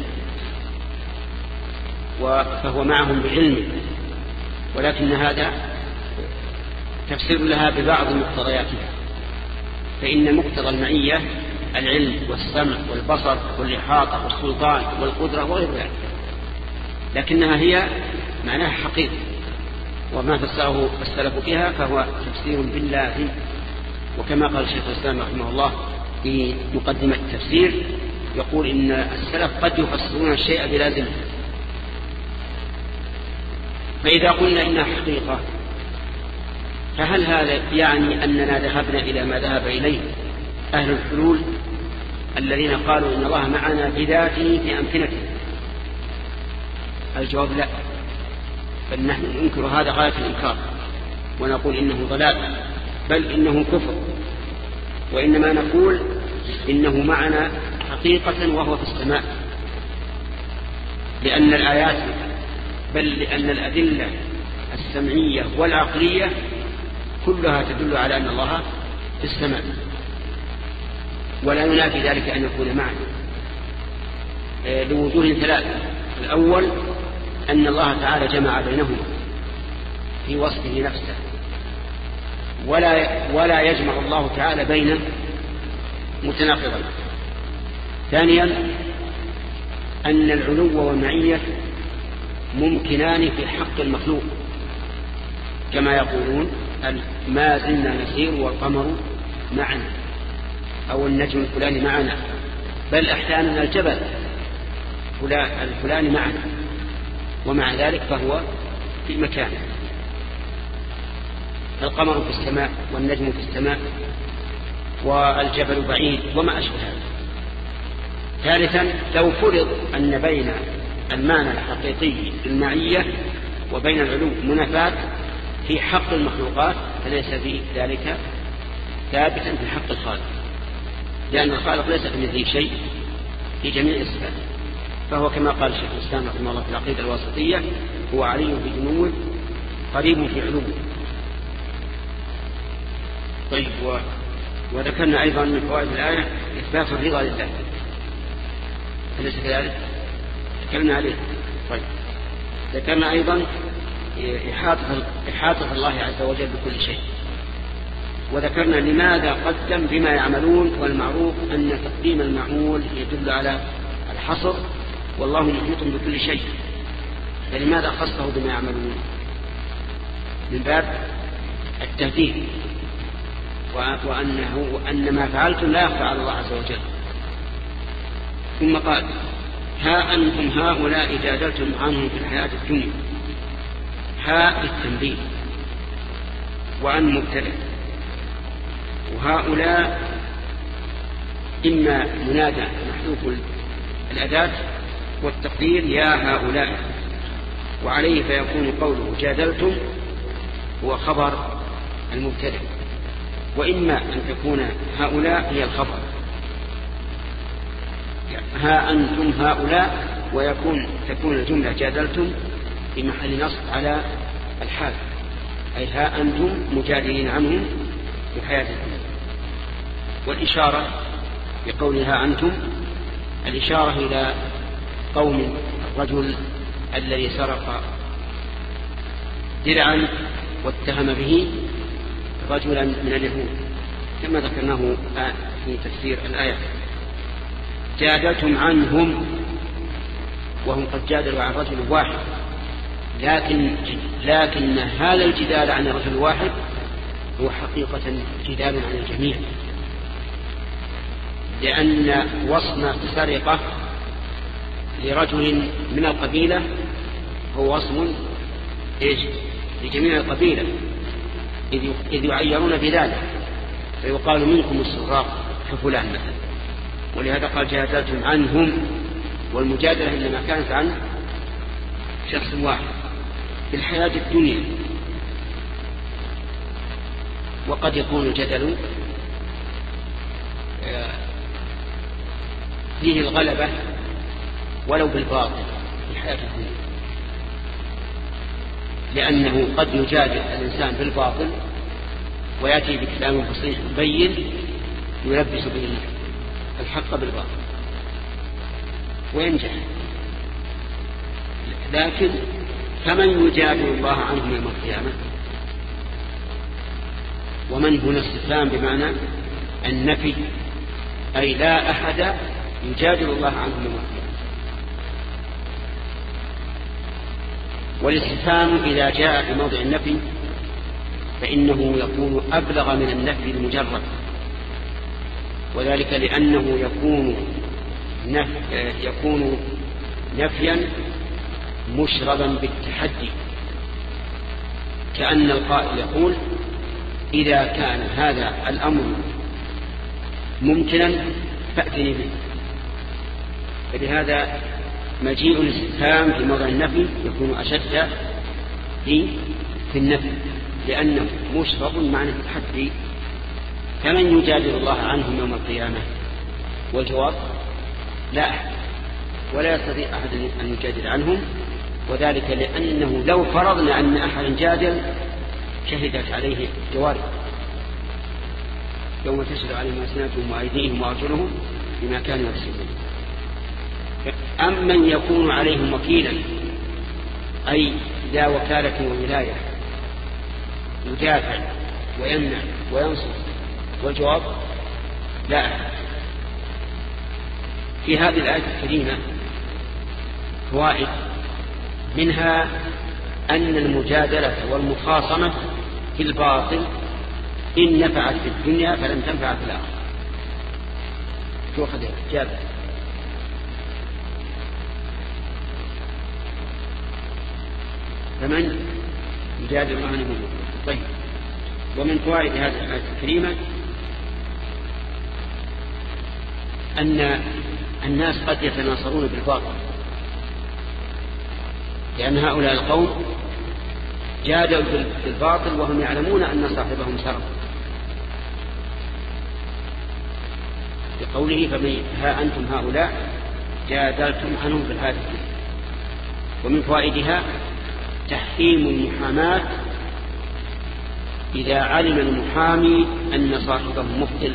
فهو معهم بعلمه، ولكن هذا تفسير لها ببعض مقتضياتها. فإن مقتضى المعية العلم والسمع والبصر والإحاطة والسلطان والقدرة وغير ذلك، لكنها هي معناها حقيقة، وما فسره السلف بها فهو تفسير باللازم. وكما قال شيخ الإسلام رحمه الله في مقدمة التفسير يقول إن السلف قد يفسرون الشيء بلازمه. فإذا قلنا إنها حقيقة فهل هذا يعني أننا ذهبنا إلى ما ذهب إليه أهل الحلول الذين قالوا إن الله معنا بذاته في أمكنته؟ الجواب لا، بل نحن ننكر هذا غاية الإنكار ونقول إنه ضلال، بل إنه كفر. وإنما نقول إنه معنا حقيقة وهو في السماء، لأن الآيات بل لأن الأدلة السمعية والعقلية كلها تدل على أن الله في السماء، ولا ينافي ذلك أن يكون معنا لوجوه ثلاثة. الأول أن الله تعالى جمع بينهما في وصفه نفسه، ولا يجمع الله تعالى بين متناقضين. ثانيا أن العلو والمعية ممكنان في حق المخلوق، كما يقولون ما زلنا نسير والقمر معنا، أو النجم الفلاني معنا، بل أحيانا الجبل الفلاني معنا، ومع ذلك فهو في مكانه. القمر في السماء والنجم في السماء والجبل بعيد وما أشبه هذا. ثالثا لو فرض أن بين المعنى الحقيقي المعية وبين العلو منافاة في حق المخلوقات فليس في ذلك ثابتا في حق الخالق، لأن الخالق ليس كمثله شيء في جميع الصفات، فهو كما قال شيخ الإسلام رحمه الله في العقيدة الواسطية هو علي في جنوه قريب في علوه. طيب، وذكرنا أيضا من فوائد الآية إثبات الرضا لله، أليس كذلك؟ تكلمنا عليه. طيب، ذكرنا أيضا إحاطة الله عز وجل بكل شيء، وذكرنا لماذا قدم بما يعملون، والمعروف أن تقديم المعمول يدل على الحصر، والله محيط بكل شيء، فلماذا خصه بما يعملون؟ من باب التهديد، وأن ما فعلتم لا يخفى على الله عز وجل. ثم قال ها أنتم هؤلاء جادلتم عنهم في الحياة الدنيا، ها التنبيه وأن مبتدأ، وهؤلاء إما منادى محذوف الأداة والتقدير يا هؤلاء، وعليه فيكون قوله جادلتم هو خبر المبتدأ، وإما أن تكون هؤلاء هي الخبر، ها أنتم هؤلاء، تكون الجملة جادلتم في محل نصب على الحال، أي ها أنتم مجادلين عنهم في حياة الدنيا. والإشارة بقولها أنتم الإشارة إلى قوم الرجل الذي سرق درعا واتهم به رجلا من اليهود، كما ذكرناه في تفسير الآية. جادلتم عنهم وهم قد جادلوا عن رجل واحد، لكن هذا الجدال عن الرجل الواحد هو حقيقة جدال عن الجميع، لأن وصم السرقة لرجل من القبيلة هو وصم إيش؟ لجميع القبيلة، إذ يعيرون بذلك، فيقال منكم السراق كفلان مثلا. ولهذا قال جادلتم عنهم، والمجادلة إنما كانت عن شخص واحد في الحياة الدنيا. وقد يكون الجدل فيه الغلبة ولو بالباطل في الحياة الدنيا، لأنه قد يجادل الإنسان بالباطل ويأتي بكلام فصيح مبين يلبس به الحق بالباطل وينجح. لكن فمن يجادل الله عنهم يوم القيامة؟ ومن هنا استفهام بمعنى النفي، أي لا أحد يجادل الله عنهم يوم القيامة. والاستفهام إذا جاء في موضع النفي فإنه يكون أبلغ من النفي المجرد، وذلك لأنه يكون نفيا مشربا بالتحدي، كأن القائل يقول إذا كان هذا الأمر ممكنا فأتني به. فلهذا مجيء الاستفهام في موضع النفي يكون أشد في النفي، لأنه مشرب معنى التحدي. فمن يجادل الله عنهم يوم القيامة؟ والجواب لا أحد، ولا يستطيع أحد أن يجادل عنهم، وذلك لأنه لو فرضنا أن أحدا جادل شهدت عليه جوارح يوم تشهد عليهم ألسنتهم وأيديهم وأرجلهم بما كانوا يكسبون. أمن يكون عليهم وكيلا، أي ذا وكالة وولاية يدافع ويمنع وينصر، والجواب لا أحد. في هذه الآية الكريمة فوائد، منها أن المجادلة والمخاصمة في الباطل إن نفعت في الدنيا فلن تنفع في الآخرة. تؤخذ جابر. فمن يجادل الله عنه؟ طيب. ومن فوائد هذه الآية الكريمة أن الناس قد يتناصرون بالباطل، لأن هؤلاء القوم جادلوا بالباطل وهم يعلمون أن صاحبهم سرق، بقوله ها أنتم هؤلاء جادلتم عنهم في الآية. ومن فوائدها تحكيم المحاماة إذا علم المحامي أن صاحبه مبطل،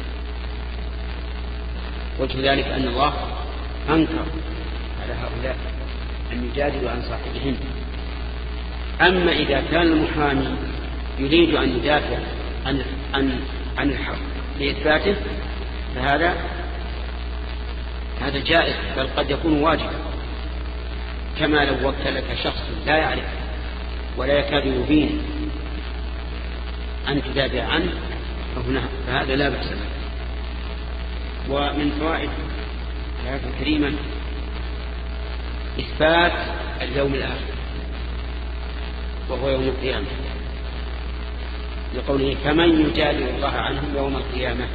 وجه ذلك أن الله أنكر على هؤلاء أن يجادلوا عن صاحبهم. أما إذا كان المحامي يريد أن يدافع عن الحق لإثباته فهذا جائز، بل قد يكون واجبا، كما لو وكلك شخص لا يعرف ولا يكاد يبين أن تدافع عنه فهذا لا بأس به. ومن فوائد الآية الكريمة إثبات اليوم الآخر وهو يوم القيامة، لقوله فمن يجادل الله عنهم يوم القيامة.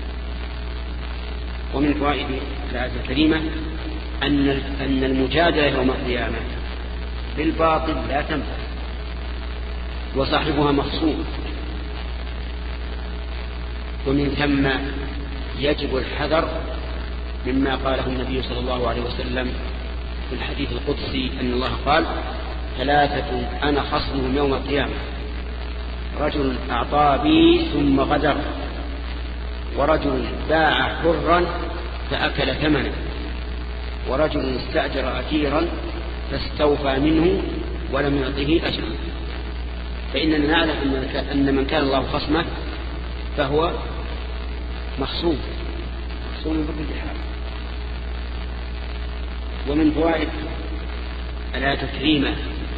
ومن فوائد الآية الكريمة أن المجادلة يوم القيامة بالباطل لا تنفع وصاحبها مخصوم، ومن ثم يجب الحذر مما قاله النبي صلى الله عليه وسلم في الحديث القدسي أن الله قال ثلاثة أنا خصمهم يوم القيامة: رجل أعطى بي ثم غدر، ورجل باع حرا فأكل ثمنه، ورجل استأجر أجيرا فاستوفى منه ولم يعطه أجرا. فإننا نعلم أن من كان الله خصمه فهو مخصوم بكل حال. ومن فوائد الآية الكريمة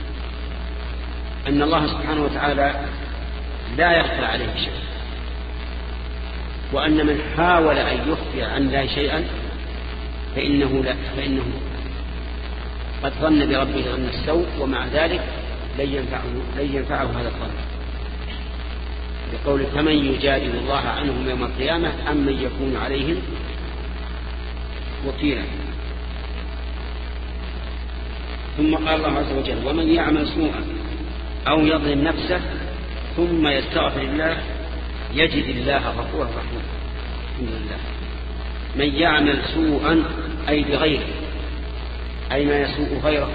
أن الله سبحانه وتعالى لا يخفى عليه شيء، وأن من حاول أن يخفي عن الله شيئا فإنه قد ظن بربه ظن السوء، ومع ذلك لن ينفعه هذا الطلب، بقول فمن يجادل الله عنهم يوم القيامة أم من يكون عليهم وكيلا. ثم قال الله عز وجل ومن يعمل سوءا أو يظلم نفسه ثم يستغفر الله يجد الله غفورا رحيما. الحمد لله. من يعمل سوءا أي بغيره، أي ما يسوء غيره،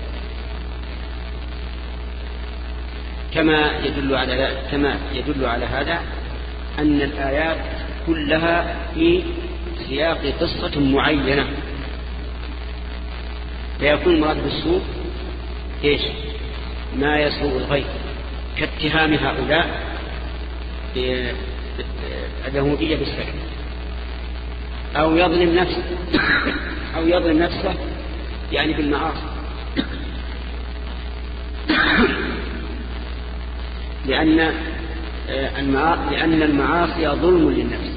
كما يدل على هذا أن الآيات كلها في سياق قصة معينة، فيكون المراد بالسوء إيش؟ ما يسوء الغير، كاتهام هؤلاء اليهودية بالسحر، أو يظلم نفسه يعني بالمعاصي، لأن المعاصي ظلم للنفس،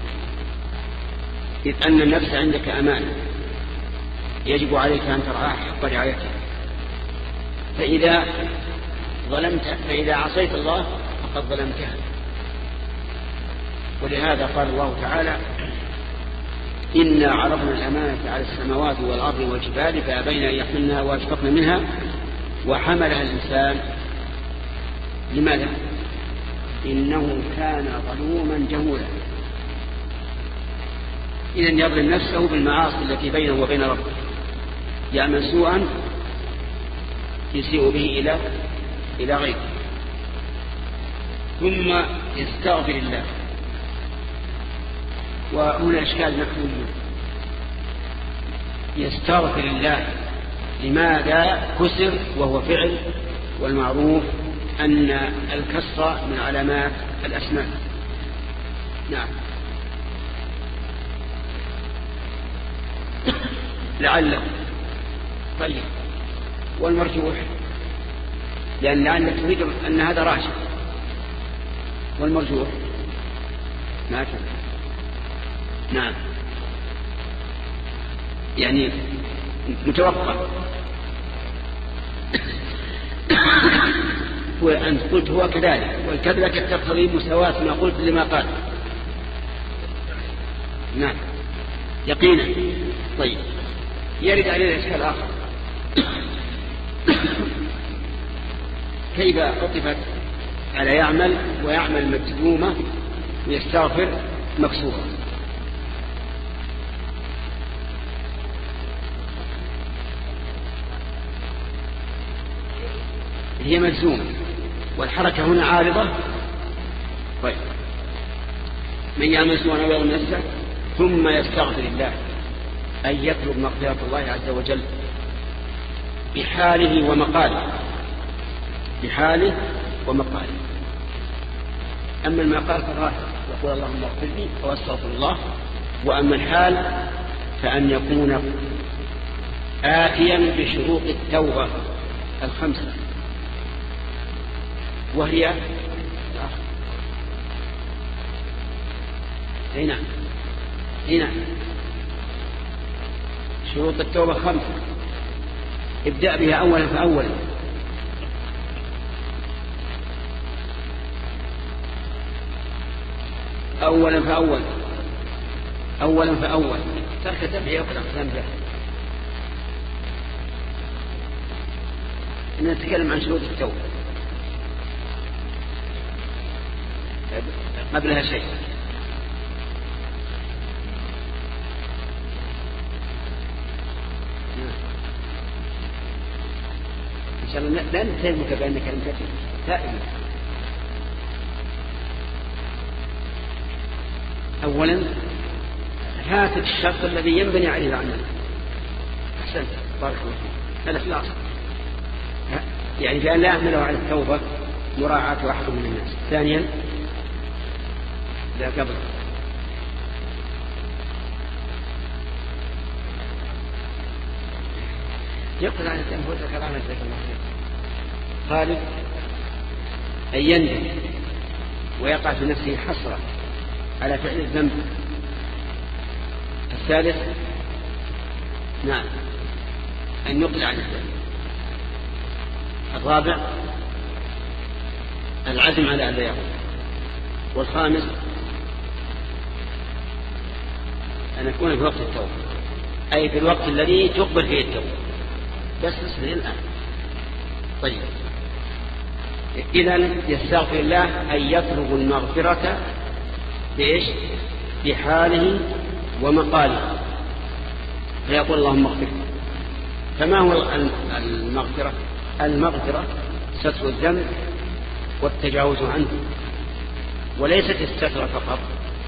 إذ أن النفس عندك أمانة يجب عليك أن ترعاها حق رعايتها، فإذا عصيت الله فقد ظلمتها. ولهذا قال الله تعالى إنا عرضنا الأمانة على السماوات والأرض والجبال فأبين أن يحملنها وأشفقن منها وحملها الإنسان. لماذا؟ إنه كان ظلوما جهولا. إذن يظلم نفسه بالمعاصي التي بينه وبين ربه، يعمل سوءا يسيء به إلى غيره، ثم يستغفر الله. وهنا إشكال نحوي، يستغفر الله لماذا كسر وهو فعل، والمعروف أن الكسر من علامات الأسماء. نعم. لعله. طيب، والمرجوح لأن لعله تريد أن هذا راجح، والمرجوح ما كان. نعم، يعني متوقع. وأنت قلت هو كذلك، والكذلك تقتضي مساواة ما قلت لما قال. نعم يقينا. طيب، يرد علينا إشكال آخر، كيف عطفت على يعمل ويعمل مجزومة ويستغفر مكسورة؟ هي مجزومة والحركة هنا عارضة. طيب، من يعمل سوءا أو يظلم نفسه ثم يستغفر الله أن يطلب مغفرة الله عز وجل بحاله ومقاله. أما المقال فظاهر، يقول اللهم اغفر لي واستغفر الله. وأما الحال فأن يكون آتيا بشروط التوبة الخمسة، وهي هنا شروط التوبة 5، ابدأ بها أولا فأولا. ترك تبعية وقد أقسام بها. نتكلم عن شروط التوبة قبلها شيء. إن شاء الله لا نتهمك بأنك لم تتب تائب. أولا هات الشرط الذي ينبني عليه العمل. أحسنت، بارك الله فيك. الإخلاص، يعني بأن لا يحمله على التوبة مراعاة واحد من الناس. ثانيا لا قبل يقضي عن التنفوذ كلامه جزاك الله خير. خالد أن يندم ويقع في نفسه حسرة على فعل الذنب. الثالث نعم أن يقلع عن الذنب. الرابع العزم على ألا يعود. والخامس أن يكون في وقت التوبة، أي في الوقت الذي تقبل فيه التوبة، بس اصبر الآن. طيب، إذن يستغفر الله أن يطلب المغفرة بإيش؟ بحاله ومقاله، فيقول اللهم اغفر. فما هو المغفرة؟ المغفرة ستر الذنب والتجاوز عنه، وليست الستر فقط،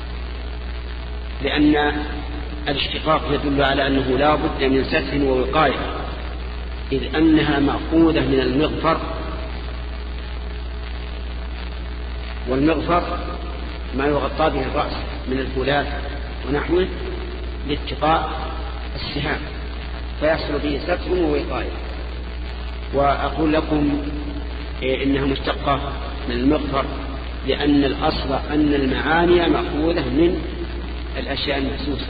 لأن الاشتقاق يدل على أنه لا بد من ستر ووقاية، إذ أنها مأخوذة من المغفر، والمغفر ما يغطى به الرأس من الفولاذ ونحوه لاتقاء السهام، فيحصل به ستر ووقاية. وأقول لكم إنها مشتقة من المغفر، لأن الأصل أن المعاني مأخوذة من الأشياء المحسوسة،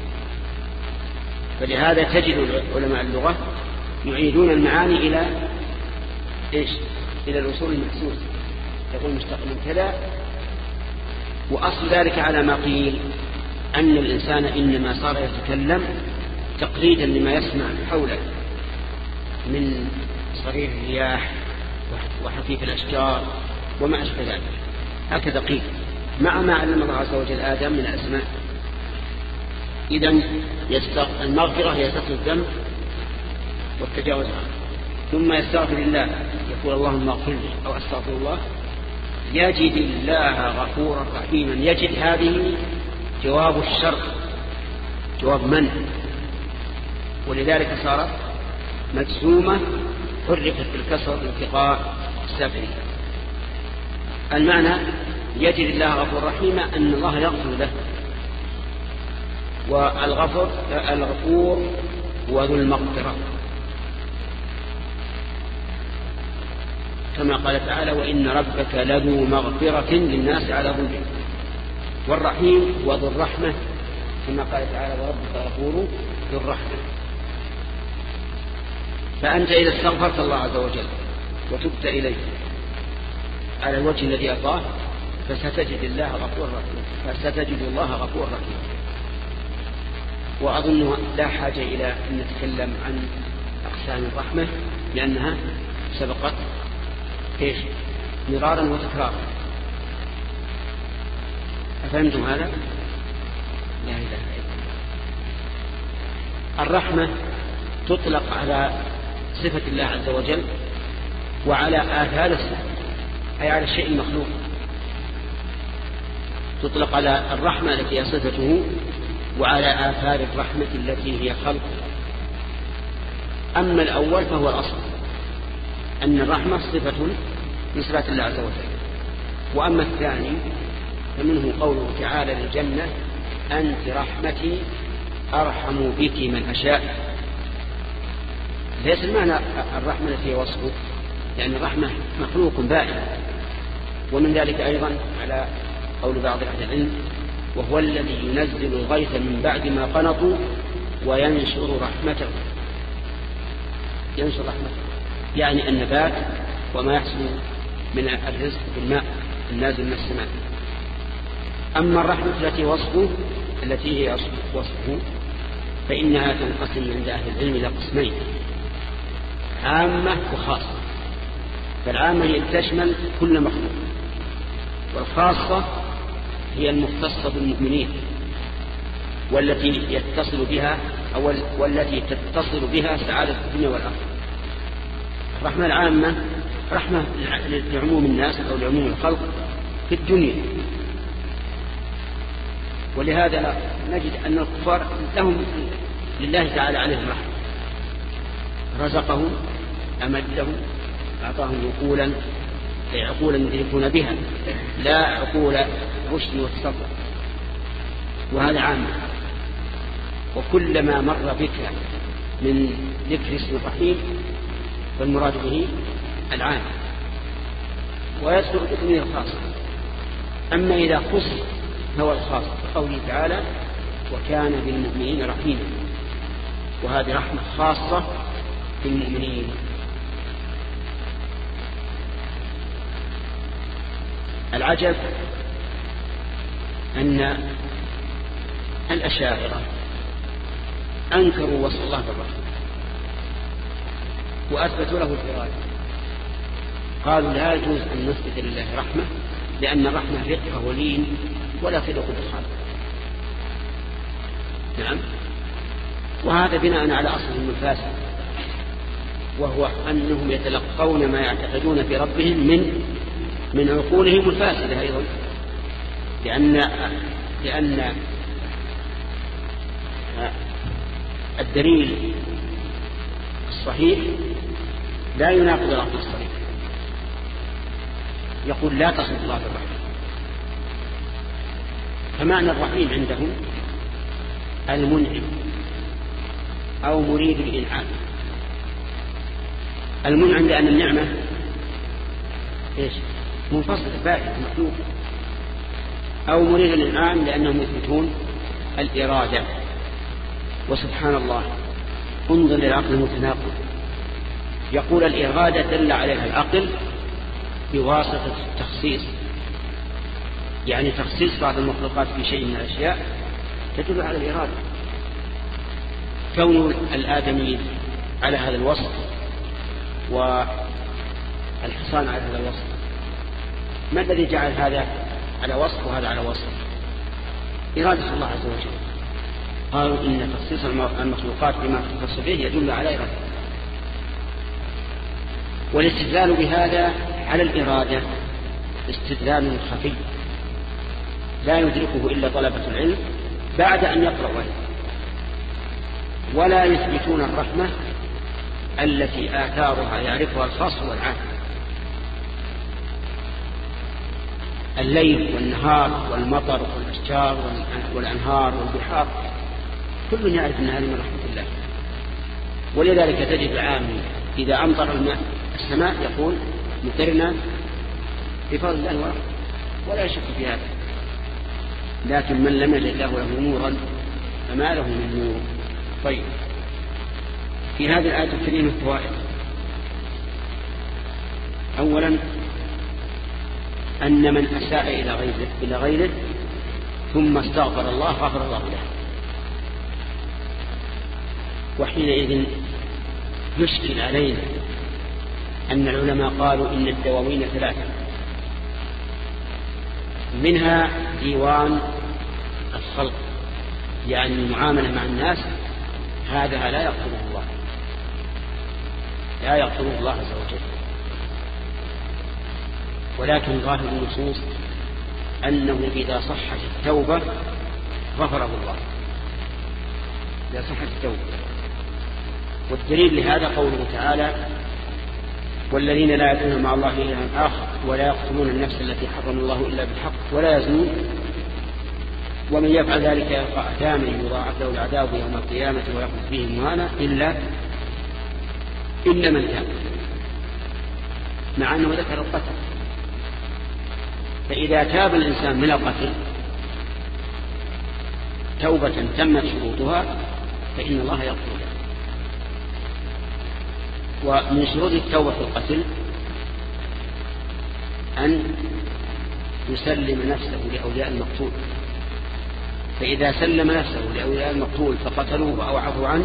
فلهذا تجد علماء اللغة يعيدون المعاني إلى إيش؟ إلى الأصول المحسوسة، يقول مشتق من كذا. وأصل ذلك على ما قيل أن الإنسان إنما صار يتكلم تقليدا لما يسمع حوله من صرير الرياح وحفيف الأشجار وما أشبه ذلك، هكذا قيل، مع ما علم الله عز وجل آدم من الأسماء. إذن المغفرة هي ستر الذنب والتجاوز عنه، ثم يستغفر الله، يقول اللهم اغفر لي أو أستغفر الله، يجد الله غفورا رحيما. يجد هذه جواب الشرط، جواب من، ولذلك صارت مجزومة حركت بالكسر التقاء السافرين. المعنى يجد الله غفور رحيما أن الله يغفر له، والغفور هو ذو المغفرة، كما قال تعالى وإن ربك لذو مغفرة للناس على ظلمهم. والرحيم وذو الرحمة، كما قال تعالى وربك غفور ذو الرحمة. فأنت إذا استغفرت الله عز وجل وتبت إليه على الوجه الذي أرضاه فستجد الله غفور رحيم. وأظن لا حاجة إلى أن نتكلم عن أقسام الرحمة، لأنها سبقت إيش؟ مرارا وتكرارا. أفهمتم هذا؟ لا إله إلا الله. الرحمة تطلق على صفة الله عز وجل وعلى آثار الصفة، أي على الشيء المخلوق. تطلق على الرحمة التي هي صفته وعلى آثار الرحمة التي هي خلق. أما الأول فهو الأصل، أن الرحمة صفة من صفات الله عز وجل. وأما الثاني فمنه قوله تعالى للجنة أنت رحمتي أرحم بك من أشاء. ليس المعنى الرحمة التي وصفه، لأن الرحمة مخلوق بائن. ومن ذلك أيضا على قول بعض أهل العلم وهو الذي ينزل الغيث من بعد ما قنطوا وينشر رحمته. ينشر رحمته يعني النبات وما يحصل من الرزق بالماء النازل من السماء. أما الرحمة التي هي وصفه فإنها تنقسم عند أهل العلم إلى قسمين، عامة وخاصة. فالعامة هي تشمل كل مخلوق، والخاصة هي المختصة بالمؤمنين والتي يتصل بها أو والتي تتصل بها سعادة الدنيا والآخرة. الرحمة العامة رحمة لعموم الناس أو لعموم الخلق في الدنيا، ولهذا نجد أن الكفار لهم لله تعالى عليهم رحمة، رزقهم أمدهم أعطاهم عقولا يدركون بها، لا عقول رشد وتصرف، وهذا عام. وكلما مر بك من ذكر اسم الرحيم فالمراد به العام، ويذكر باسمه الخاص. أما إذا خص فهو الخاص بقوله تعالى وكان بالمؤمنين رحيما، وهذه رحمة خاصة بالمؤمنين. العجب أن الأشاعرة أنكروا وصف الله بالرحمة وأثبتوا له الإرادة. قالوا لا يجوز أن نثبت لله رحمة لأن الرحمة رقة ولين ولا تليق بالخالق. نعم، وهذا بناء على أصلهم الفاسد، وهو أنهم يتلقون ما يعتقدون في ربهم من عقولهم الفاسدة أيضا، لأن الدليل الصحيح لا يناقض العقل الصحيح. يقول لا تصف الله بالرحمة، فمعنى الرحيم عندهم المنعم أو مريد الإنعام. المنعم لأن النعمة إيش؟ منفصلة بائعة مخلوق، أو مريد الإنعام لأنهم يثبتون الإرادة. وسبحان الله، انظر للعقل المتناقض، يقول الإرادة دل عليها العقل بواسطة التخصيص، يعني تخصيص بعض المخلوقات في شيء من الأشياء تدل على الإرادة. كون الآدمي على هذا الوصف والحصان على هذا الوصف، ما الذي جعل هذا على وصف وهذا على وصف؟ إرادة الله عز وجل. قالوا إن تخصيص المخلوقات بما تخص به يدل على إرادة. والاستدلال بهذا على الإرادة استدلال خفي لا يدركه إلا طلبة العلم بعد أن يقرأوا عليه، ولا يثبتون الرحمة التي آثارها يعرفها الخاص والعام. الليل والنهار والمطر والأشجار والأنهار والبحار كل يعرف أن هذه من رحمة الله. ولذلك تجد العامي إذا أمطر الماء السماء يقول مطرنا بفضل الله ورحمة، ولا يشك في هذا. لكن من لم يجد الله له نورا فما له من نور. طيب، في هذه الآية الكريمة فوائد. أولا أن من أساء إلى غيره ثم استغفر الله غفر الله له، وحينئذ يشكل علينا أن العلماء قالوا إن الدواوين ثلاثة، منها ديوان الخلق يعني المعاملة مع الناس، هذا لا يقتله الله، لا يقتله الله عز وجل. ولكن ظاهر النصوص أنه إذا صحت التوبة غفره الله، إذا صحت التوبة. والدليل لهذا قوله تعالى والذين لا يدعون مع الله إلها آخر ولا يقتلون النفس التي حرم الله إلا بالحق ولا يزنون ومن يفعل ذلك يلقى أثاما يضاعف له العذاب يوم القيامة ويخلد فيه مهانا إلا من تاب، مع أنه ذكر القتل. فإذا تاب الإنسان من القتل توبة تمت شروطها فإن الله يغفر له. ومن شروط التوبة في القتل أن يسلم نفسه لأولياء المقتول، فإذا سلم نفسه لأولياء المقتول فقتلوه أو عفوا عنه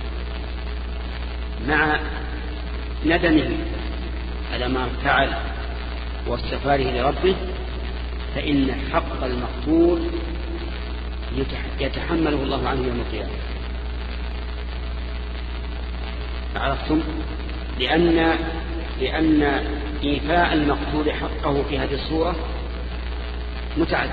مع ندمه على ما فعل واستغفاره لربه، فإن حق المقتول يتحمله الله عنه يوم القيامة. عرفتم؟ لأن إيفاء المقتول حقه في هذه الصورة متعد.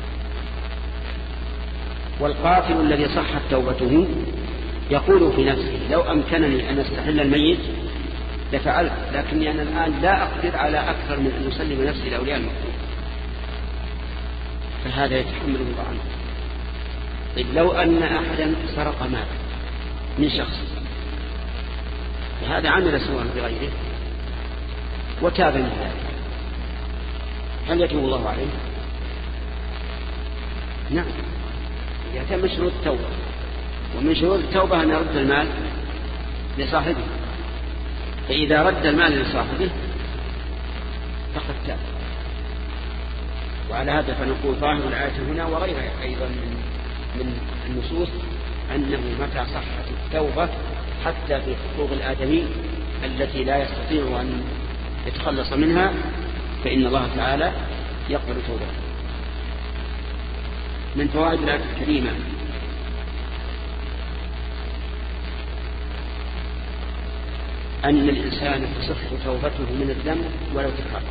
والقاتل الذي صحت توبته يقول في نفسه لو أمكنني أن أستحل الميت لفعلت، لكني أنا الآن لا أقدر على أكثر من أن أسلم نفسي لأولياء المقتول، فهذا يتحمله الله عنه. طيب، لو أن أحدا سرق مال من شخص وهذا عمل سوءا بغيره وتاب من ذلك، هل يتوب الله عليه؟ نعم، يتم شروط التوبة، ومن شروط التوبة أن يرد المال لصاحبه، فإذا رد المال لصاحبه فقد تاب. وعلى هذا فنقول ظاهر الآية هنا وغيرها أيضا من النصوص أنه متى صحت التوبة حتى في حقوق الآدمي التي لا يستطيع أن يتخلص منها فإن الله تعالى يقبل توبته. من فوائد الآية الكريمة أن الإنسان تصح توبته من الذنب ولو تكرر.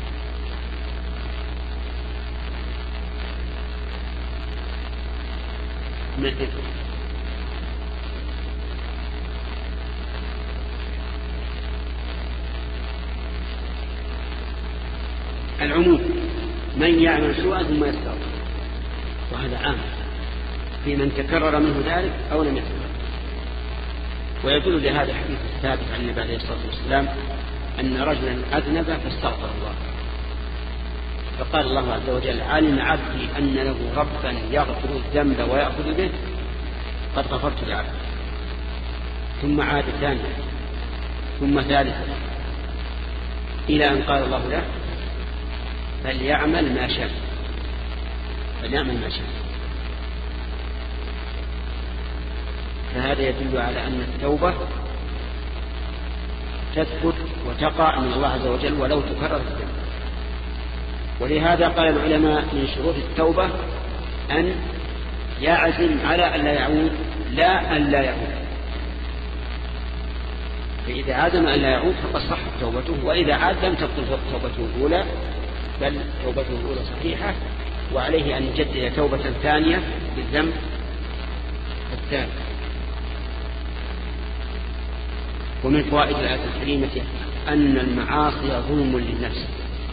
العموم من يعمل سوءا ثم يستغفر، وهذا عام في من تكرر منه ذلك أو لم يتكرر. ويدل لهذا الحديث الثابت عن النبي عليه الصلاة والسلام أن رجلا أذنب فاستغفر الله، فقال الله عز وجل: علم عبدي أن له ربا يغفر الذنب ويأخذ به، قد غفرت لعبدي. ثم عاد ثانيا ثم ثالثا إلى أن قال الله له: فليعمل ما شاء. فهذا يدل على أن التوبة تثبت وتقع من الله عز وجل ولو تكرر الذنب. ولهذا قال العلماء من شروط التوبة أن يعزم على أن لا يعود، لا أن لا يعود. فإذا عزم أن لا يعود فقد صحت توبته، وإذا عاد لم تبطل توبته الأولى بل توبته الأولى صحيحة، وعليه أن يجدد توبة ثانية بالذنب الثاني. ومن فوائد الآية الكريمة أن المعاصي ظلم للنفس،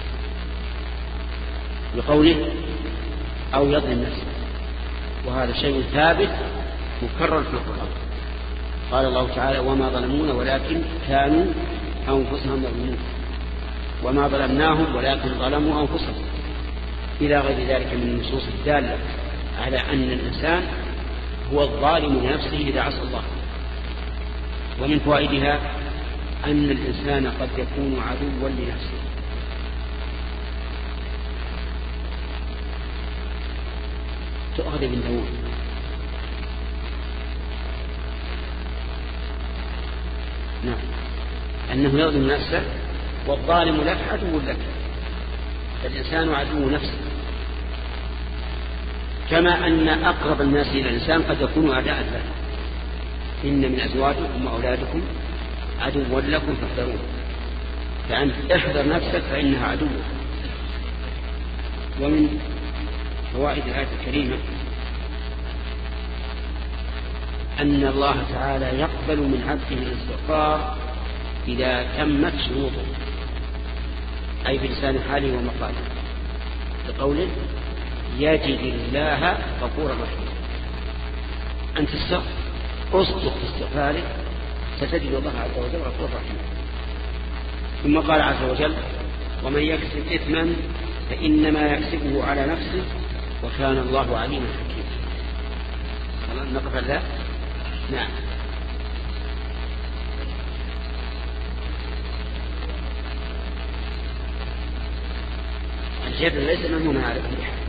بقوله: أو يظلم نفسه، وهذا شيء ثابت مكرر في القرآن. قال الله تعالى: وما ظلمونا ولكن كانوا أنفسهم يظلمون، وما ظلمناهم ولكن ظلموا أنفسهم، إلى غير ذلك من النصوص الدالة على أن الإنسان هو الظالم لنفسه إذا عصى الله. ومن فوائدها أن الإنسان قد يكون عدوا لنفسه. تؤخذ من داود: نعم، أنه يظلم نفسه، والظالم لك عدو لك، فالإنسان عدو نفسه، كما أن أقرب الناس إلى الإنسان قد يكونوا أعداء له. إن من أزواجكم وأولادكم عدوا لكم فاحذروه، فأنت احذر نفسك فإنها عدو. ومن فوائد الآية الكريمة أن الله تعالى يقبل من عبده الاستغفار إذا تمت شروطه، أي بلسان حاله ومقاله، بقوله: يجد الله غفورا رحيما. أنت أصدق في استغفارك ستجد الله عز وجل غفورا رحيما. ثم قال عز وجل: ومن يكسب إثما فإنما يكسبه على نفسه وكان الله عليما حكيما. نقف على ذلك. نعم. الجدل ليس مهما على كل حال.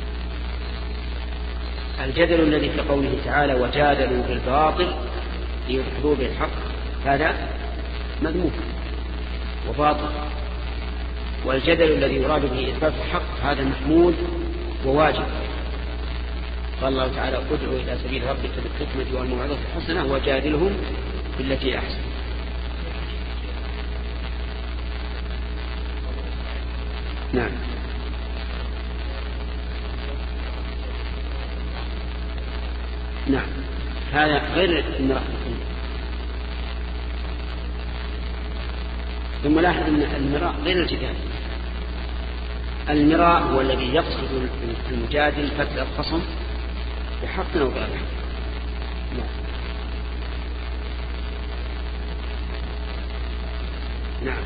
الجدل الذي في قوله تعالى: وجادلوا بالباطل ليدحضوا بالحق، هذا مذموم وباطل. والجدل الذي يراد به إثبات الحق هذا محمود وواجب. قال الله تعالى: ادعوا إلى سبيل ربك بالحكمة والموعظة الحسنة وجادلهم بالتي أحسن. نعم. نعم، هذا غير المراء. ثم لاحظ أن المراء غير الجدال. المراء هو الذي يقصد المجادل فتح الخصم بحق أو باطل. نعم.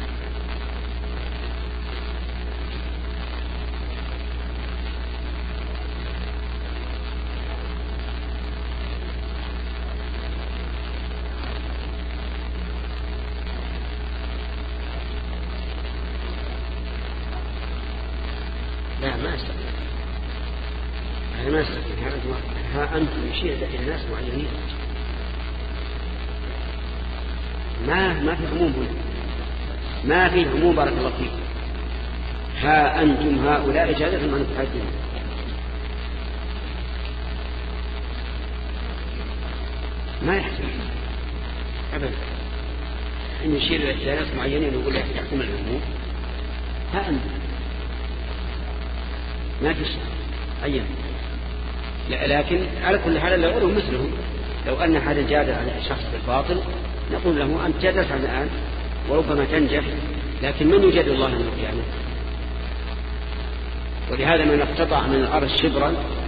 لا، ما استطيع. يتماسك. ها أنتم يشير إلى ناس معينين، ما في عموم هنا، ما في عموم. بارك الله فيكم. ها أنتم هؤلاء إجازة من تحدثون. ما يحسن أبدا أن يشير إلى ناس معينين ويقول يحكم العموم. ها أنتم ما في شيء عين. لكن على كل حال لا يقولوا مثله. لو أن حدا جادل على شخص بالباطل نقول له أنت جادلت على الآن وربما تنجح، لكن من يجادل الله يوم القيامة؟ ولهذا من اقتطع من الأرض شبرا